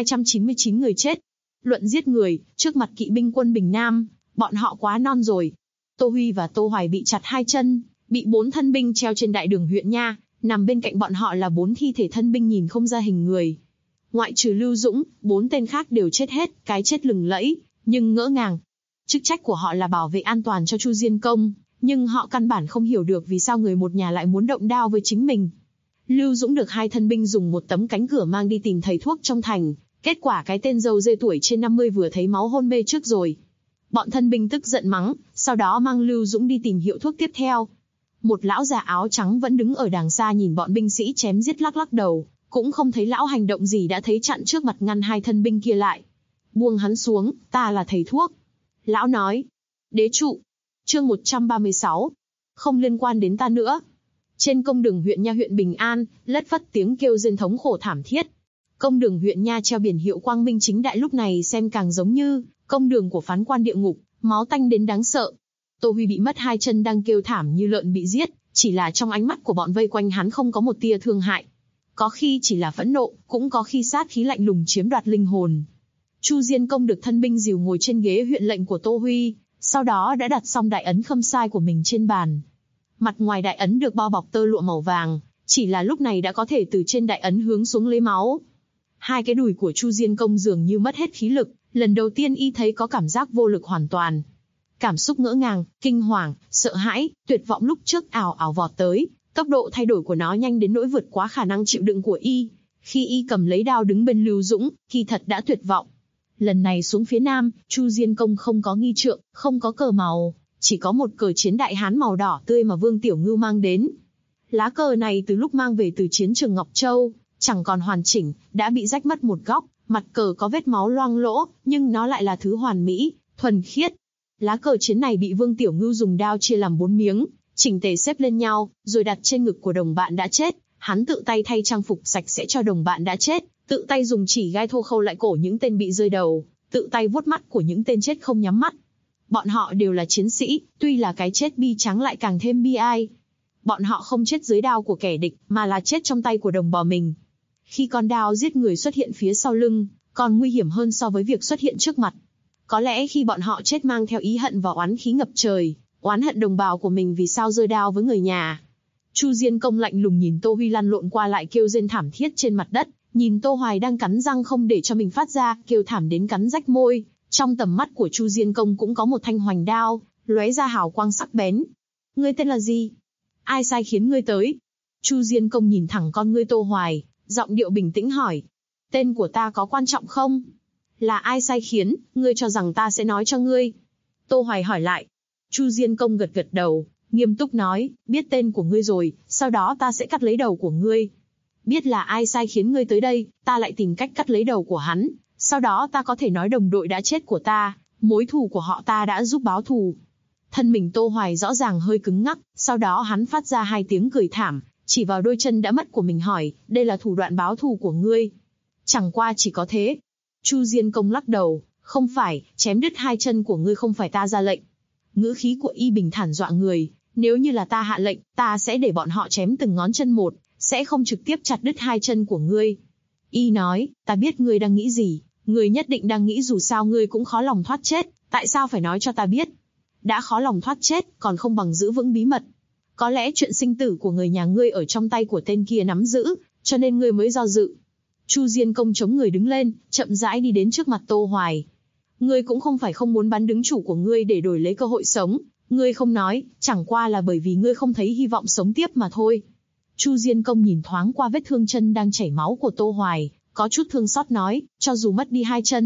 299 người chết. Luận giết người, trước mặt kỵ binh quân Bình Nam, bọn họ quá non rồi. Tô Huy và Tô Hoài bị chặt hai chân, bị 4 thân binh treo trên đại đường huyện nha, nằm bên cạnh bọn họ là 4 thi thể thân binh nhìn không ra hình người. Ngoại trừ Lưu Dũng, 4 tên khác đều chết hết, cái chết lừng lẫy, nhưng ngỡ ngàng. Chức trách của họ là bảo vệ an toàn cho Chu Diên Công, nhưng họ căn bản không hiểu được vì sao người một nhà lại muốn động đao với chính mình. Lưu Dũng được 2 thân binh dùng một tấm cánh cửa mang đi tìm thầy thuốc trong thành, kết quả cái tên râu dê tuổi trên 50 vừa thấy máu hôn mê trước rồi. Bọn thân binh tức giận mắng, sau đó mang Lưu Dũng đi tìm hiệu thuốc tiếp theo. Một lão già áo trắng vẫn đứng ở đàng xa nhìn bọn binh sĩ chém giết lắc lắc đầu, cũng không thấy lão hành động gì đã thấy chặn trước mặt ngăn 2 thân binh kia lại. Buông hắn xuống, ta là thầy thuốc. Lão nói. Đế trụ. Chương 136. Không liên quan đến ta nữa. Trên công đường huyện nha huyện Bình An, lất phất tiếng kêu rên thống khổ thảm thiết. Công đường huyện nha treo biển hiệu quang minh chính đại lúc này xem càng giống như công đường của phán quan địa ngục, máu tanh đến đáng sợ. Tô Huy bị mất 2 chân đang kêu thảm như lợn bị giết, chỉ là trong ánh mắt của bọn vây quanh hắn không có một tia thương hại. Có khi chỉ là phẫn nộ, cũng có khi sát khí lạnh lùng chiếm đoạt linh hồn. Chu Diên Công được thân binh dìu ngồi trên ghế huyện lệnh của Tô Huy, sau đó đã đặt xong đại ấn khâm sai của mình trên bàn. Mặt ngoài đại ấn được bao bọc tơ lụa màu vàng, chỉ là lúc này đã có thể từ trên đại ấn hướng xuống lấy máu. 2 cái đùi của Chu Diên Công dường như mất hết khí lực, lần đầu tiên y thấy có cảm giác vô lực hoàn toàn. Cảm xúc ngỡ ngàng, kinh hoàng, sợ hãi, tuyệt vọng lúc trước ào ào vọt tới, tốc độ thay đổi của nó nhanh đến nỗi vượt quá khả năng chịu đựng của y. Khi y cầm lấy đao đứng bên Lưu Dũng, kỳ thật đã tuyệt vọng. Lần này xuống phía Nam, Chu Diên Công không có nghi trượng, không có cờ màu, chỉ có một cờ chiến đại hán màu đỏ tươi mà Vương Tiểu Ngưu mang đến. Lá cờ này từ lúc mang về từ chiến trường Ngọc Châu, chẳng còn hoàn chỉnh, đã bị rách mất một góc, mặt cờ có vết máu loang lỗ, nhưng nó lại là thứ hoàn mỹ, thuần khiết. Lá cờ chiến này bị Vương Tiểu Ngưu dùng đao chia làm 4 miếng, chỉnh tề xếp lên nhau, rồi đặt trên ngực của đồng bạn đã chết. Hắn tự tay thay trang phục sạch sẽ cho đồng bạn đã chết, tự tay dùng chỉ gai thô khâu lại cổ những tên bị rơi đầu, tự tay vuốt mắt của những tên chết không nhắm mắt. Bọn họ đều là chiến sĩ, tuy là cái chết bi tráng lại càng thêm bi ai. Bọn họ không chết dưới đao của kẻ địch, mà là chết trong tay của đồng bào mình. Khi con đao giết người xuất hiện phía sau lưng, còn nguy hiểm hơn so với việc xuất hiện trước mặt. Có lẽ khi bọn họ chết mang theo ý hận và oán khí ngập trời, oán hận đồng bào của mình vì sao rơi đao với người nhà. Chu Diên Công lạnh lùng nhìn Tô Huy lăn lộn qua lại kêu rên thảm thiết trên mặt đất, nhìn Tô Hoài đang cắn răng không để cho mình phát ra, kêu thảm đến cắn rách môi. Trong tầm mắt của Chu Diên Công cũng có một thanh hoành đao, lóe ra hào quang sắc bén. Ngươi tên là gì? Ai sai khiến ngươi tới? Chu Diên Công nhìn thẳng con ngươi Tô Hoài, giọng điệu bình tĩnh hỏi. Tên của ta có quan trọng không? Là ai sai khiến, ngươi cho rằng ta sẽ nói cho ngươi? Tô Hoài hỏi lại. Chu Diên Công gật gật đầu, nghiêm túc nói, biết tên của ngươi rồi, sau đó ta sẽ cắt lấy đầu của ngươi. Biết là ai sai khiến ngươi tới đây, ta lại tìm cách cắt lấy đầu của hắn, sau đó ta có thể nói đồng đội đã chết của ta, mối thù của họ ta đã giúp báo thù. Thân mình Tô Hoài rõ ràng hơi cứng ngắc, sau đó hắn phát ra 2 tiếng cười thảm, chỉ vào đôi chân đã mất của mình hỏi, đây là thủ đoạn báo thù của ngươi? Chẳng qua chỉ có thế. Chu Diên Công lắc đầu, không phải, chém đứt 2 chân của ngươi không phải ta ra lệnh. Ngữ khí của y bình thản dọa người, nếu như là ta hạ lệnh, ta sẽ để bọn họ chém từng ngón chân một, sẽ không trực tiếp chặt đứt 2 chân của ngươi. Y nói, ta biết ngươi đang nghĩ gì, ngươi nhất định đang nghĩ dù sao ngươi cũng khó lòng thoát chết, tại sao phải nói cho ta biết? Đã khó lòng thoát chết, còn không bằng giữ vững bí mật. Có lẽ chuyện sinh tử của người nhà ngươi ở trong tay của tên kia nắm giữ, cho nên ngươi mới do dự. Chu Diên Công chống người đứng lên, chậm rãi đi đến trước mặt Tô Hoài. Ngươi cũng không phải không muốn bắn đứng chủ của ngươi để đổi lấy cơ hội sống, ngươi không nói, chẳng qua là bởi vì ngươi không thấy hy vọng sống tiếp mà thôi. Chu Diên Công nhìn thoáng qua vết thương chân đang chảy máu của Tô Hoài, có chút thương xót nói, cho dù mất đi 2 chân,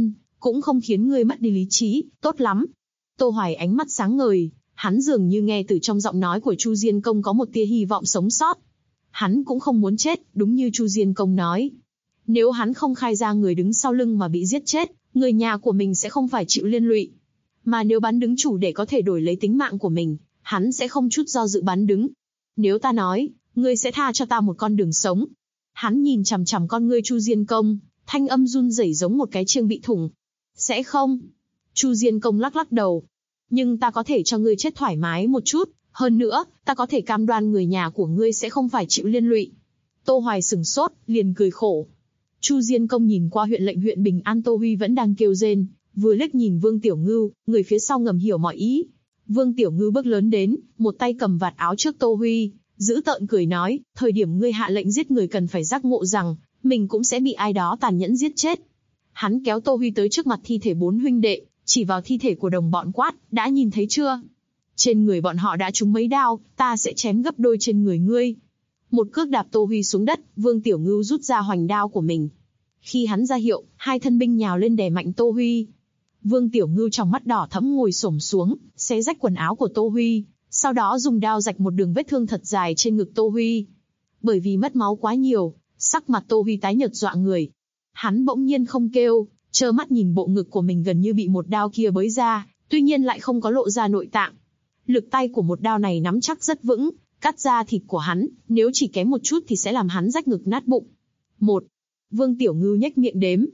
cũng không khiến ngươi mất đi lý trí, tốt lắm. Tô Hoài ánh mắt sáng ngời, hắn dường như nghe từ trong giọng nói của Chu Diên Công có một tia hy vọng sống sót. Hắn cũng không muốn chết, đúng như Chu Diên Công nói. Nếu hắn không khai ra người đứng sau lưng mà bị giết chết, người nhà của mình sẽ không phải chịu liên lụy. Mà nếu bán đứng chủ để có thể đổi lấy tính mạng của mình, hắn sẽ không chút do dự bán đứng. Nếu ta nói, ngươi sẽ tha cho ta một con đường sống. Hắn nhìn chằm chằm con ngươi Chu Diên Công, thanh âm run rẩy giống một cái chiêng bị thủng. Sẽ không. Chu Diên Công lắc lắc đầu. Nhưng ta có thể cho ngươi chết thoải mái một chút, hơn nữa, ta có thể cam đoan người nhà của ngươi sẽ không phải chịu liên lụy. Tô Hoài sừng sốt, liền cười khổ. Chu Diên Công nhìn qua huyện lệnh huyện Bình An Tô Huy vẫn đang kêu rên, vừa liếc nhìn Vương Tiểu Ngưu, người phía sau ngầm hiểu mọi ý. Vương Tiểu Ngưu bước lớn đến, một tay cầm vạt áo trước Tô Huy, giữ tợn cười nói, thời điểm ngươi hạ lệnh giết người cần phải giác ngộ rằng, mình cũng sẽ bị ai đó tàn nhẫn giết chết. Hắn kéo Tô Huy tới trước mặt thi thể 4 huynh đệ, chỉ vào thi thể của đồng bọn quát, đã nhìn thấy chưa? Trên người bọn họ đã trúng mấy đao, ta sẽ chém gấp đôi trên người ngươi. Một cước đạp Tô Huy xuống đất, Vương Tiểu Ngưu rút ra hoành đao của mình. Khi hắn ra hiệu, hai thân binh nhào lên đè mạnh Tô Huy. Vương Tiểu Ngưu trong mắt đỏ thẫm ngồi xổm xuống, xé rách quần áo của Tô Huy, sau đó dùng đao rạch một đường vết thương thật dài trên ngực Tô Huy. Bởi vì mất máu quá nhiều, sắc mặt Tô Huy tái nhợt dọa người. Hắn bỗng nhiên không kêu, trơ mắt nhìn bộ ngực của mình gần như bị một đao kia bới ra, tuy nhiên lại không có lộ ra nội tạng. Lực tay của một đao này nắm chắc rất vững, cắt ra thịt của hắn, nếu chỉ kém một chút thì sẽ làm hắn rách ngực nát bụng. 1. Vương Tiểu Ngưu nhếch miệng đếm.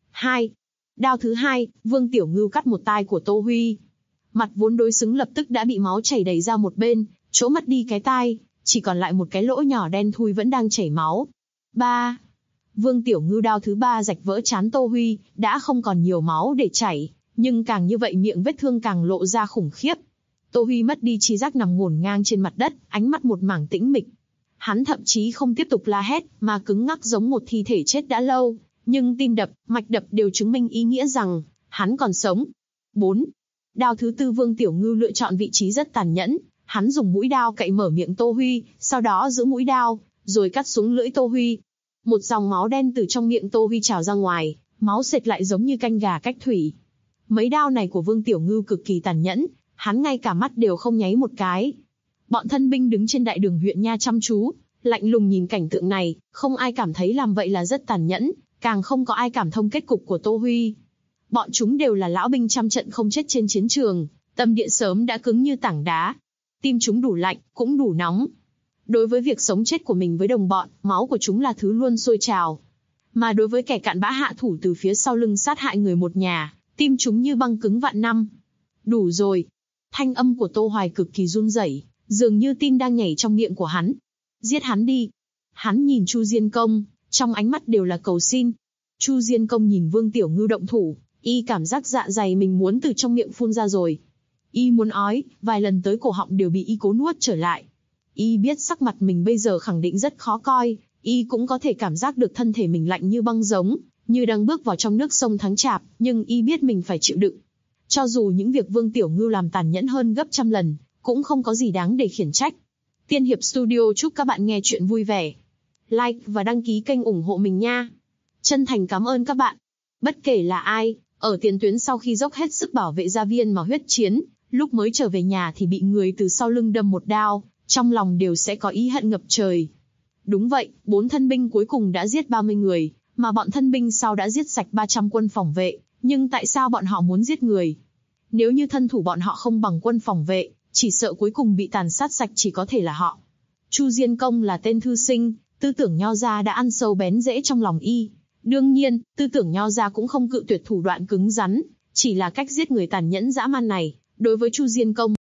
2. Đao thứ 2, Vương Tiểu Ngưu cắt một tai của Tô Huy. Mặt vốn đối xứng lập tức đã bị máu chảy đầy ra một bên, chỗ mất đi cái tai, chỉ còn lại một cái lỗ nhỏ đen thui vẫn đang chảy máu. 3. Vương Tiểu Ngưu đao thứ 3 rạch vỡ trán Tô Huy, đã không còn nhiều máu để chảy, nhưng càng như vậy miệng vết thương càng lộ ra khủng khiếp. Tô Huy mất đi trí giác nằm ngổn ngang trên mặt đất, ánh mắt một mảng tĩnh mịch. Hắn thậm chí không tiếp tục la hét, mà cứng ngắc giống một thi thể chết đã lâu, nhưng tim đập, mạch đập đều chứng minh ý nghĩa rằng hắn còn sống. 4. Đao thứ 4 Vương Tiểu Ngưu lựa chọn vị trí rất tàn nhẫn, hắn dùng mũi đao cậy mở miệng Tô Huy, sau đó giữ mũi đao, rồi cắt xuống lưỡi Tô Huy. Một dòng máu đen từ trong miệng Tô Huy trào ra ngoài, máu sệt lại giống như canh gà cách thủy. Mấy đao này của Vương Tiểu Ngưu cực kỳ tàn nhẫn, hắn ngay cả mắt đều không nháy một cái. Bọn thân binh đứng trên đại đường huyện nha chăm chú, lạnh lùng nhìn cảnh tượng này, không ai cảm thấy làm vậy là rất tàn nhẫn, càng không có ai cảm thông kết cục của Tô Huy. Bọn chúng đều là lão binh trăm trận không chết trên chiến trường, tâm địa sớm đã cứng như tảng đá. Tim chúng đủ lạnh, cũng đủ nóng. Đối với việc sống chết của mình với đồng bọn, máu của chúng là thứ luôn sôi trào. Mà đối với kẻ cặn bã hạ thủ từ phía sau lưng sát hại người một nhà, tim chúng như băng cứng vạn năm. Đủ rồi. Thanh âm của Tô Hoài cực kỳ run rẩy, dường như tim đang nhảy trong miệng của hắn. Giết hắn đi. Hắn nhìn Chu Diên Công, trong ánh mắt đều là cầu xin. Chu Diên Công nhìn Vương Tiểu Ngưu động thủ, y cảm giác dạ dày mình muốn từ trong miệng phun ra rồi. Y muốn ói, vài lần tới cổ họng đều bị y cố nuốt trở lại. Y biết sắc mặt mình bây giờ khẳng định rất khó coi, y cũng có thể cảm giác được thân thể mình lạnh như băng giống, như đang bước vào trong nước sông Tháng Chạp, nhưng y biết mình phải chịu đựng. Cho dù những việc Vương Tiểu Ngưu làm tàn nhẫn hơn gấp trăm lần, cũng không có gì đáng để khiển trách. Tiên Hiệp Studio chúc các bạn nghe chuyện vui vẻ. Like và đăng ký kênh ủng hộ mình nha. Chân thành cảm ơn các bạn. Bất kể là ai, ở tiền tuyến sau khi dốc hết sức bảo vệ gia viên mà huyết chiến, lúc mới trở về nhà thì bị người từ sau lưng đâm một đao, trong lòng đều sẽ có ý hận ngập trời. Đúng vậy, 4 thân binh cuối cùng đã giết 30 người, mà bọn thân binh sau đã giết sạch 300 quân phòng vệ, nhưng tại sao bọn họ muốn giết người? Nếu như thân thủ bọn họ không bằng quân phòng vệ, chỉ sợ cuối cùng bị tàn sát sạch chỉ có thể là họ. Chu Diên Công là tên thư sinh, tư tưởng nho gia đã ăn sâu bén rễ trong lòng y. Đương nhiên, tư tưởng nho gia cũng không cự tuyệt thủ đoạn cứng rắn, chỉ là cách giết người tàn nhẫn dã man này, đối với Chu Diên Công.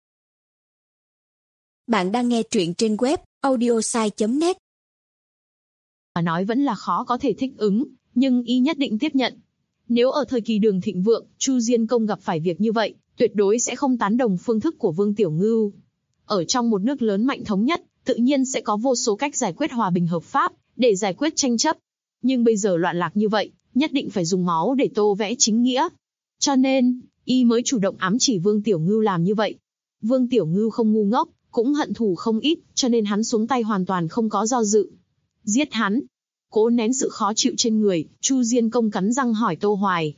Bạn đang nghe truyện trên web audiosai.net. Mà nói vẫn là khó có thể thích ứng, nhưng y nhất định tiếp nhận. Nếu ở thời kỳ Đường thịnh vượng, Chu Diên Công gặp phải việc như vậy, tuyệt đối sẽ không tán đồng phương thức của Vương Tiểu Ngưu. Ở trong một nước lớn mạnh thống nhất, tự nhiên sẽ có vô số cách giải quyết hòa bình hợp pháp, để giải quyết tranh chấp. Nhưng bây giờ loạn lạc như vậy, nhất định phải dùng máu để tô vẽ chính nghĩa. Cho nên, y mới chủ động ám chỉ Vương Tiểu Ngưu làm như vậy. Vương Tiểu Ngưu không ngu ngốc, cũng hận thù không ít, cho nên hắn xuống tay hoàn toàn không có do dự. Giết hắn. Cố nén sự khó chịu trên người, Chu Diên Công cắn răng hỏi Tô Hoài.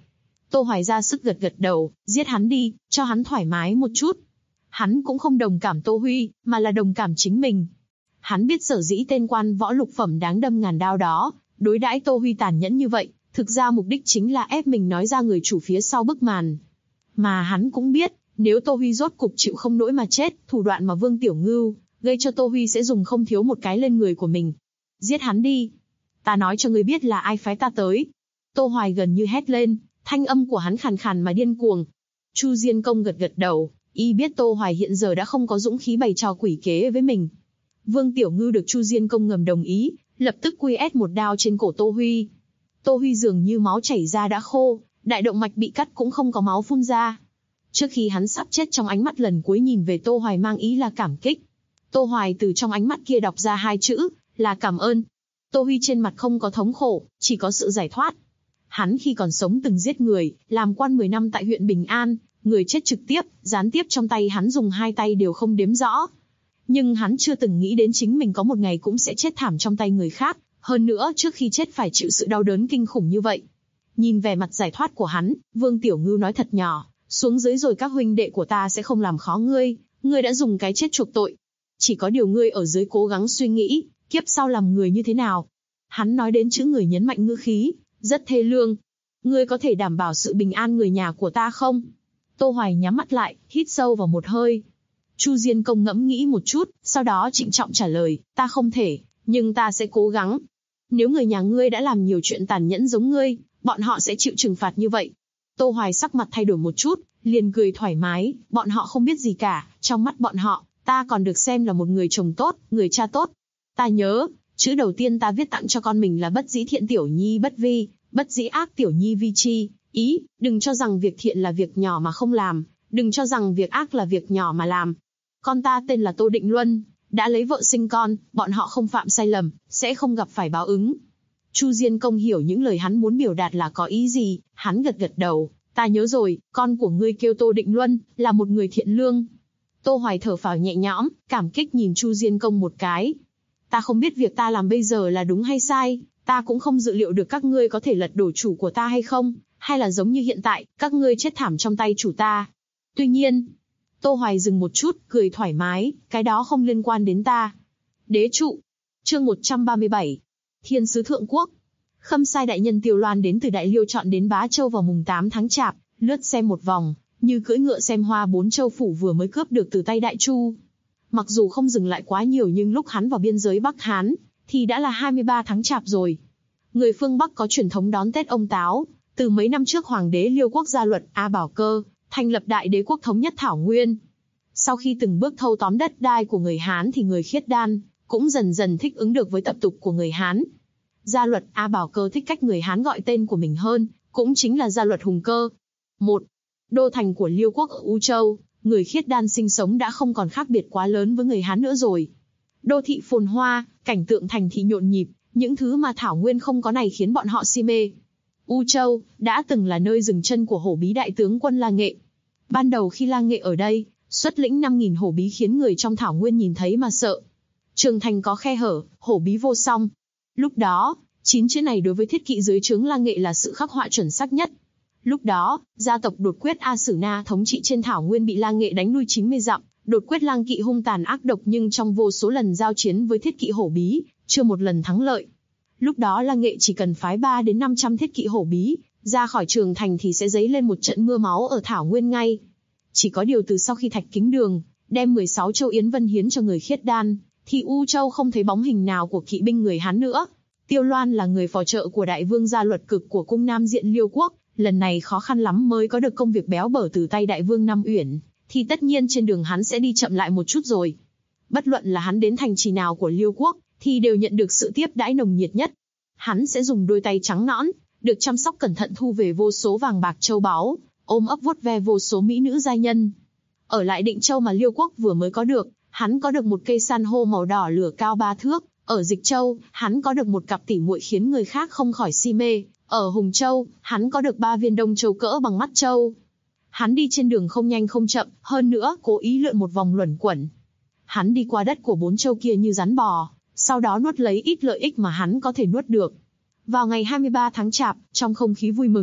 Tô Hoài ra sức gật gật đầu, giết hắn đi, cho hắn thoải mái một chút. Hắn cũng không đồng cảm Tô Huy, mà là đồng cảm chính mình. Hắn biết sở dĩ tên quan võ lục phẩm đáng đâm ngàn đao đó, đối đãi Tô Huy tàn nhẫn như vậy, thực ra mục đích chính là ép mình nói ra người chủ phía sau bức màn. Mà hắn cũng biết, nếu Tô Huy rốt cục chịu không nổi mà chết, thủ đoạn mà Vương Tiểu Ngưu gây cho Tô Huy sẽ dùng không thiếu một cái lên người của mình. Giết hắn đi. Ta nói cho ngươi biết là ai phái ta tới. Tô Hoài gần như hét lên, thanh âm của hắn khàn khàn mà điên cuồng. Chu Diên Công gật gật đầu, y biết Tô Hoài hiện giờ đã không có dũng khí bày trò quỷ kế với mình. Vương Tiểu Ngưu được Chu Diên Công ngầm đồng ý, lập tức quy ét một đao trên cổ Tô Huy. Tô Huy dường như máu chảy ra đã khô, đại động mạch bị cắt cũng không có máu phun ra. Trước khi hắn sắp chết, trong ánh mắt lần cuối nhìn về Tô Hoài mang ý là cảm kích. Tô Hoài từ trong ánh mắt kia đọc ra hai chữ, là cảm ơn. Tô Huy trên mặt không có thống khổ, chỉ có sự giải thoát. Hắn khi còn sống từng giết người, làm quan 10 năm tại huyện Bình An, người chết trực tiếp, gián tiếp trong tay hắn dùng hai tay đều không đếm rõ. Nhưng hắn chưa từng nghĩ đến chính mình có một ngày cũng sẽ chết thảm trong tay người khác, hơn nữa trước khi chết phải chịu sự đau đớn kinh khủng như vậy. Nhìn vẻ mặt giải thoát của hắn, Vương Tiểu Ngưu nói thật nhỏ, xuống dưới rồi các huynh đệ của ta sẽ không làm khó ngươi, ngươi đã dùng cái chết chuộc tội. Chỉ có điều ngươi ở dưới cố gắng suy nghĩ, kiếp sau làm người như thế nào. Hắn nói đến chữ người nhấn mạnh ngữ khí, rất thê lương. Ngươi có thể đảm bảo sự bình an người nhà của ta không? Tô Hoài nhắm mắt lại, hít sâu vào một hơi. Chu Diên Công ngẫm nghĩ một chút, sau đó trịnh trọng trả lời, ta không thể, nhưng ta sẽ cố gắng. Nếu người nhà ngươi đã làm nhiều chuyện tàn nhẫn giống ngươi, bọn họ sẽ chịu trừng phạt như vậy. Tô Hoài sắc mặt thay đổi một chút, liền cười thoải mái, bọn họ không biết gì cả, trong mắt bọn họ, ta còn được xem là một người chồng tốt, người cha tốt. Ta nhớ, chữ đầu tiên ta viết tặng cho con mình là bất dĩ thiện tiểu nhi bất vi, bất dĩ ác tiểu nhi vi chi. Ý, đừng cho rằng việc thiện là việc nhỏ mà không làm, đừng cho rằng việc ác là việc nhỏ mà làm. Con ta tên là Tô Định Luân, đã lấy vợ sinh con, bọn họ không phạm sai lầm, sẽ không gặp phải báo ứng. Chu Diên Công hiểu những lời hắn muốn biểu đạt là có ý gì, hắn gật gật đầu, ta nhớ rồi, con của ngươi kêu Tô Định Luân, là một người thiện lương. Tô Hoài thở phào nhẹ nhõm, cảm kích nhìn Chu Diên Công một cái. Ta không biết việc ta làm bây giờ là đúng hay sai, ta cũng không dự liệu được các ngươi có thể lật đổ chủ của ta hay không, hay là giống như hiện tại, các ngươi chết thảm trong tay chủ ta. Tuy nhiên, Tô Hoài dừng một chút, cười thoải mái, cái đó không liên quan đến ta. Đế trụ. Chương 137. Thiên sứ Thượng Quốc. Khâm sai đại nhân Tiêu Loan đến từ Đại Liêu chọn đến Bá Châu vào mùng 8 tháng Chạp, lướt xem một vòng, như cưỡi ngựa xem hoa 4 châu phủ vừa mới cướp được từ tay Đại Chu. Mặc dù không dừng lại quá nhiều nhưng lúc hắn vào biên giới Bắc Hán, thì đã là 23 tháng Chạp rồi. Người phương Bắc có truyền thống đón Tết ông Táo, từ mấy năm trước Hoàng đế Liêu Quốc ra luật A Bảo Cơ, thành lập Đại Đế Quốc thống nhất Thảo Nguyên. Sau khi từng bước thâu tóm đất đai của người Hán thì người Khiết Đan cũng dần dần thích ứng được với tập tục của người Hán. Gia luật A Bảo Cơ thích cách người Hán gọi tên của mình hơn, cũng chính là gia luật Hùng Cơ. 1. Đô thành của Liêu Quốc ở U Châu, người Khiết Đan sinh sống đã không còn khác biệt quá lớn với người Hán nữa rồi. Đô thị phồn hoa, cảnh tượng thành thị nhộn nhịp, những thứ mà Thảo Nguyên không có này khiến bọn họ si mê. U Châu đã từng là nơi dừng chân của hổ bí đại tướng quân La Nghệ. Ban đầu khi La Nghệ ở đây, xuất lĩnh 5.000 hổ bí khiến người trong Thảo Nguyên nhìn thấy mà sợ. Trường thành có khe hở, hổ bí vô song. Lúc đó, 9 chữ này đối với thiết kỵ dưới trướng La Nghệ là sự khắc họa chuẩn xác nhất. Lúc đó, gia tộc Đột Quyết A Sử Na thống trị trên Thảo Nguyên bị La Nghệ đánh lui 90 dặm. Đột Quyết lang kỵ hung tàn ác độc nhưng trong vô số lần giao chiến với thiết kỵ hổ bí, chưa một lần thắng lợi. Lúc đó La Nghệ chỉ cần phái 3 đến 500 thiết kỵ hổ bí ra khỏi trường thành thì sẽ giấy lên một trận mưa máu ở Thảo Nguyên ngay. Chỉ có điều từ sau khi Thạch Kính Đường đem 16 châu Yến Vân hiến cho người Khiết Đan, thì U Châu không thấy bóng hình nào của kỵ binh người Hán nữa. Tiêu Loan là người phò trợ của đại vương gia Luật Cực của cung Nam Diện Liêu Quốc, lần này khó khăn lắm mới có được công việc béo bở từ tay đại vương Nam Uyển, thì tất nhiên trên đường hắn sẽ đi chậm lại một chút rồi. Bất luận là hắn đến thành trì nào của Liêu Quốc, thì đều nhận được sự tiếp đãi nồng nhiệt nhất. Hắn sẽ dùng đôi tay trắng nõn, được chăm sóc cẩn thận thu về vô số vàng bạc châu báu, ôm ấp vuốt ve vô số mỹ nữ giai nhân. Ở lại Định Châu mà Liêu Quốc vừa mới có được, hắn có được một cây san hô màu đỏ lửa cao 3 thước. Ở Dịch Châu, hắn có được một cặp tỉ muội khiến người khác không khỏi si mê. Ở Hùng Châu, hắn có được 3 viên đông châu cỡ bằng mắt châu. Hắn đi trên đường không nhanh không chậm, hơn nữa cố ý lượn một vòng luẩn quẩn. Hắn đi qua đất của 4 châu kia như rắn bò, sau đó nuốt lấy ít lợi ích mà hắn có thể nuốt được. Vào ngày 23 tháng Chạp, trong không khí vui mừng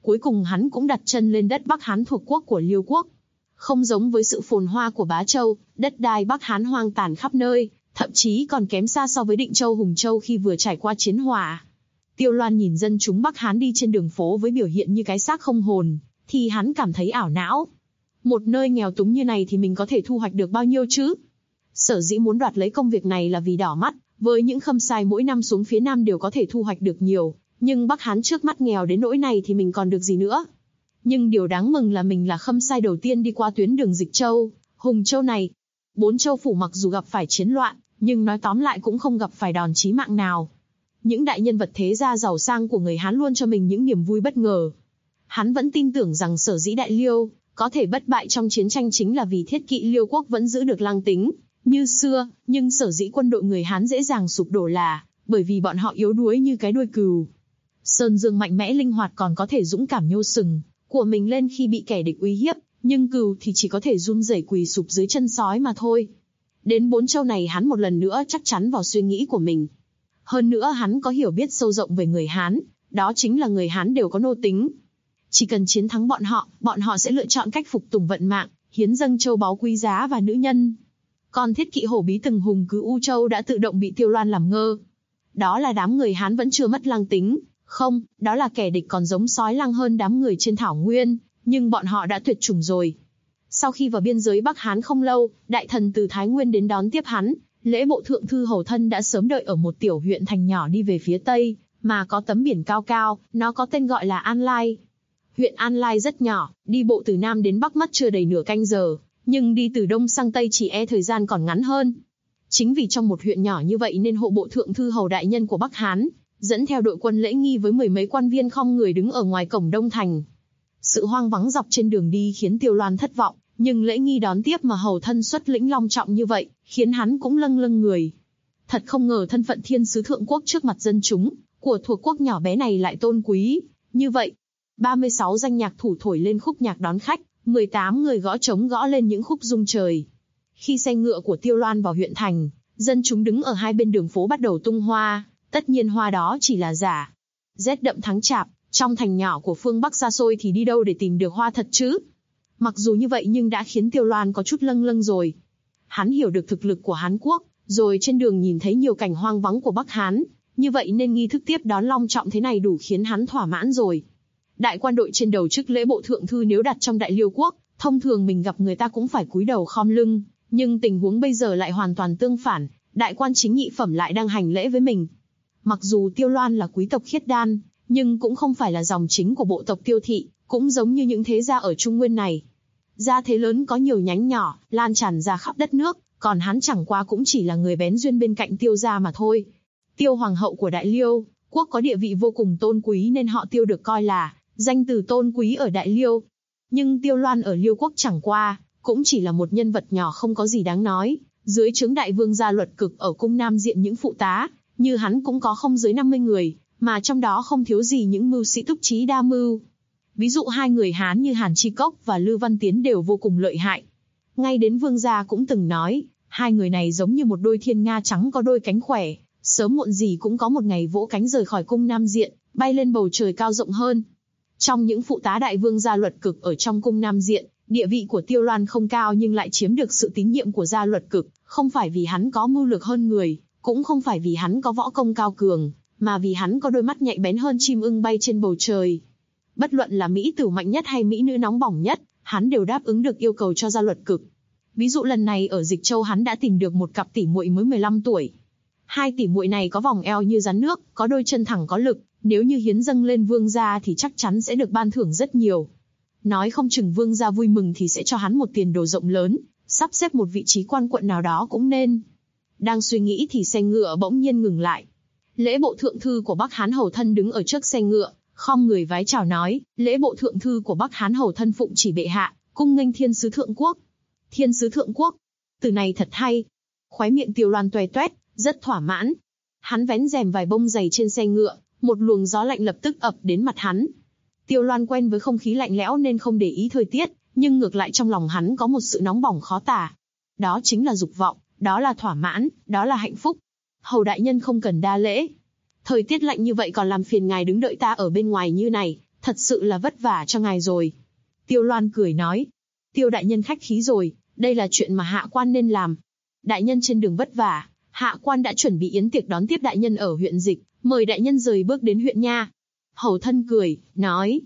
cuối cùng hắn cũng đặt chân lên đất Bắc Hán thuộc quốc của Liêu quốc. Không giống với sự phồn hoa của Bá Châu, đất đai Bắc Hán hoang tàn khắp nơi, thậm chí còn kém xa so với Định Châu Hùng Châu khi vừa trải qua chiến hỏa. Tiêu Loan nhìn dân chúng Bắc Hán đi trên đường phố với biểu hiện như cái xác không hồn, thì hắn cảm thấy ảo não. Một nơi nghèo túng như này thì mình có thể thu hoạch được bao nhiêu chứ? Sở dĩ muốn đoạt lấy công việc này là vì đỏ mắt, với những khâm sai mỗi năm xuống phía Nam đều có thể thu hoạch được nhiều, nhưng Bắc Hán trước mắt nghèo đến nỗi này thì mình còn được gì nữa? Nhưng điều đáng mừng là mình là khâm sai đầu tiên đi qua tuyến đường Dịch Châu, Hùng Châu này. 4 châu phủ mặc dù gặp phải chiến loạn, nhưng nói tóm lại cũng không gặp phải đòn chí mạng nào. Những đại nhân vật thế gia giàu sang của người Hán luôn cho mình những niềm vui bất ngờ. Hắn vẫn tin tưởng rằng sở dĩ Đại Liêu có thể bất bại trong chiến tranh chính là vì thiết kỵ Liêu quốc vẫn giữ được lang tính như xưa, nhưng sở dĩ quân đội người Hán dễ dàng sụp đổ là bởi vì bọn họ yếu đuối như cái đuôi cừu. Sơn Dương mạnh mẽ linh hoạt còn có thể dũng cảm nhô sừng của mình lên khi bị kẻ địch uy hiếp, nhưng cừu thì chỉ có thể run rẩy quỳ sụp dưới chân sói mà thôi. Đến 4 châu này hắn một lần nữa chắc chắn vào suy nghĩ của mình. Hơn nữa hắn có hiểu biết sâu rộng về người Hán, đó chính là người Hán đều có nô tính. Chỉ cần chiến thắng bọn họ sẽ lựa chọn cách phục tùng vận mạng, hiến dâng châu báu quý giá và nữ nhân. Còn thiết kỵ hổ bí từng hùng cứ U Châu đã tự động bị Tiêu Loan làm ngơ. Đó là đám người Hán vẫn chưa mất lang tính, không, đó là kẻ địch còn giống sói lang hơn đám người trên thảo nguyên, nhưng bọn họ đã tuyệt chủng rồi. Sau khi vào biên giới Bắc Hán không lâu, đại thần từ Thái Nguyên đến đón tiếp hắn, lễ bộ thượng thư hầu thân đã sớm đợi ở một tiểu huyện thành nhỏ đi về phía tây, mà có tấm biển cao cao, nó có tên gọi là An Lai. Huyện An Lai rất nhỏ, đi bộ từ Nam đến Bắc mất chưa đầy nửa canh giờ, nhưng đi từ Đông sang Tây chỉ thời gian còn ngắn hơn. Chính vì trong một huyện nhỏ như vậy nên hộ bộ thượng thư hầu đại nhân của Bắc Hán dẫn theo đội quân lễ nghi với 10 mấy quan viên khom người đứng ở ngoài cổng Đông thành. Sự hoang vắng dọc trên đường đi khiến Tiêu Loan thất vọng, nhưng lễ nghi đón tiếp mà hầu thân xuất lĩnh long trọng như vậy, khiến hắn cũng lâng lâng người. Thật không ngờ thân phận thiên sứ thượng quốc trước mặt dân chúng của thuộc quốc nhỏ bé này lại tôn quý như vậy. 36 danh nhạc thủ thổi lên khúc nhạc đón khách, 18 người gõ trống gõ lên những khúc rung trời. Khi xe ngựa của Tiêu Loan vào huyện thành, dân chúng đứng ở hai bên đường phố bắt đầu tung hoa, tất nhiên hoa đó chỉ là giả. Rét đậm tháng chạp, trong thành nhỏ của phương Bắc xa xôi thì đi đâu để tìm được hoa thật chứ? Mặc dù như vậy nhưng đã khiến Tiêu Loan có chút lâng lâng rồi. Hắn hiểu được thực lực của Hán quốc, rồi trên đường nhìn thấy nhiều cảnh hoang vắng của Bắc Hán, như vậy nên nghi thức tiếp đón long trọng thế này đủ khiến hắn thỏa mãn rồi. Đại quan đội trên đầu chức lễ bộ thượng thư nếu đặt trong Đại Liêu quốc, thông thường mình gặp người ta cũng phải cúi đầu khom lưng, nhưng tình huống bây giờ lại hoàn toàn tương phản, đại quan chính nhị phẩm lại đang hành lễ với mình. Mặc dù Tiêu Loan là quý tộc khiết đan, nhưng cũng không phải là dòng chính của bộ tộc Tiêu thị, cũng giống như những thế gia ở Trung Nguyên này. Gia thế lớn có nhiều nhánh nhỏ, lan tràn ra khắp đất nước, còn hắn chẳng qua cũng chỉ là người bén duyên bên cạnh Tiêu gia mà thôi. Tiêu hoàng hậu của Đại Liêu quốc có địa vị vô cùng tôn quý nên họ Tiêu được coi là danh từ tôn quý ở Đại Liêu. Nhưng Tiêu Loan ở Liêu quốc chẳng qua cũng chỉ là một nhân vật nhỏ không có gì đáng nói, dưới trướng đại vương gia Luật Cực ở cung Nam Diện những phụ tá như hắn cũng có không dưới 50 người, mà trong đó không thiếu gì những mưu sĩ túc trí đa mưu. Ví dụ hai người Hán như Hàn Chi Cốc và Lư Văn Tiến đều vô cùng lợi hại. Ngay đến vương gia cũng từng nói, hai người này giống như một đôi thiên nga trắng có đôi cánh khỏe, sớm muộn gì cũng có một ngày vỗ cánh rời khỏi cung Nam Diện, bay lên bầu trời cao rộng hơn. Trong những phụ tá đại vương gia Luật Cực ở trong cung Nam Diện, địa vị của Tiêu Loan không cao nhưng lại chiếm được sự tín nhiệm của gia Luật Cực, không phải vì hắn có mưu lược hơn người, cũng không phải vì hắn có võ công cao cường, mà vì hắn có đôi mắt nhạy bén hơn chim ưng bay trên bầu trời. Bất luận là mỹ tử mạnh nhất hay mỹ nữ nóng bỏng nhất, hắn đều đáp ứng được yêu cầu cho gia Luật Cực. Ví dụ lần này ở Dịch Châu hắn đã tìm được một cặp tỷ muội mới 15 tuổi. Hai tỷ muội này có vòng eo như rắn nước, có đôi chân thẳng có lực, nếu như hiến dâng lên vương gia thì chắc chắn sẽ được ban thưởng rất nhiều. Nói không chừng vương gia vui mừng thì sẽ cho hắn một tiền đồ rộng lớn, sắp xếp một vị trí quan quận nào đó cũng nên. Đang suy nghĩ thì xe ngựa bỗng nhiên ngừng lại. Lễ bộ thượng thư của Bắc Hán hầu thân đứng ở trước xe ngựa, khom người vái chào nói, lễ bộ thượng thư của Bắc Hán hầu thân phụng chỉ bệ hạ, cung nghênh thiên sứ thượng quốc. Thiên sứ thượng quốc, từ này thật hay. Khóe miệng Tiêu Loan toe toét, rất thỏa mãn. Hắn vén rèm vài bông giày trên xe ngựa, một luồng gió lạnh lập tức ập đến mặt hắn. Tiêu Loan quen với không khí lạnh lẽo nên không để ý thời tiết, nhưng ngược lại trong lòng hắn có một sự nóng bỏng khó tả. Đó chính là dục vọng, đó là thỏa mãn, đó là hạnh phúc. Hầu đại nhân không cần đa lễ. Thời tiết lạnh như vậy còn làm phiền ngài đứng đợi ta ở bên ngoài như này, Thật sự là vất vả cho ngài rồi. Tiêu Loan cười nói. Tiêu đại nhân khách khí rồi, đây là chuyện mà hạ quan nên làm. Đại nhân trên đường vất vả, hạ quan đã chuẩn bị yến tiệc đón tiếp đại nhân ở huyện Dịch, mời đại nhân rời bước đến huyện nha. Hầu thân cười, nói.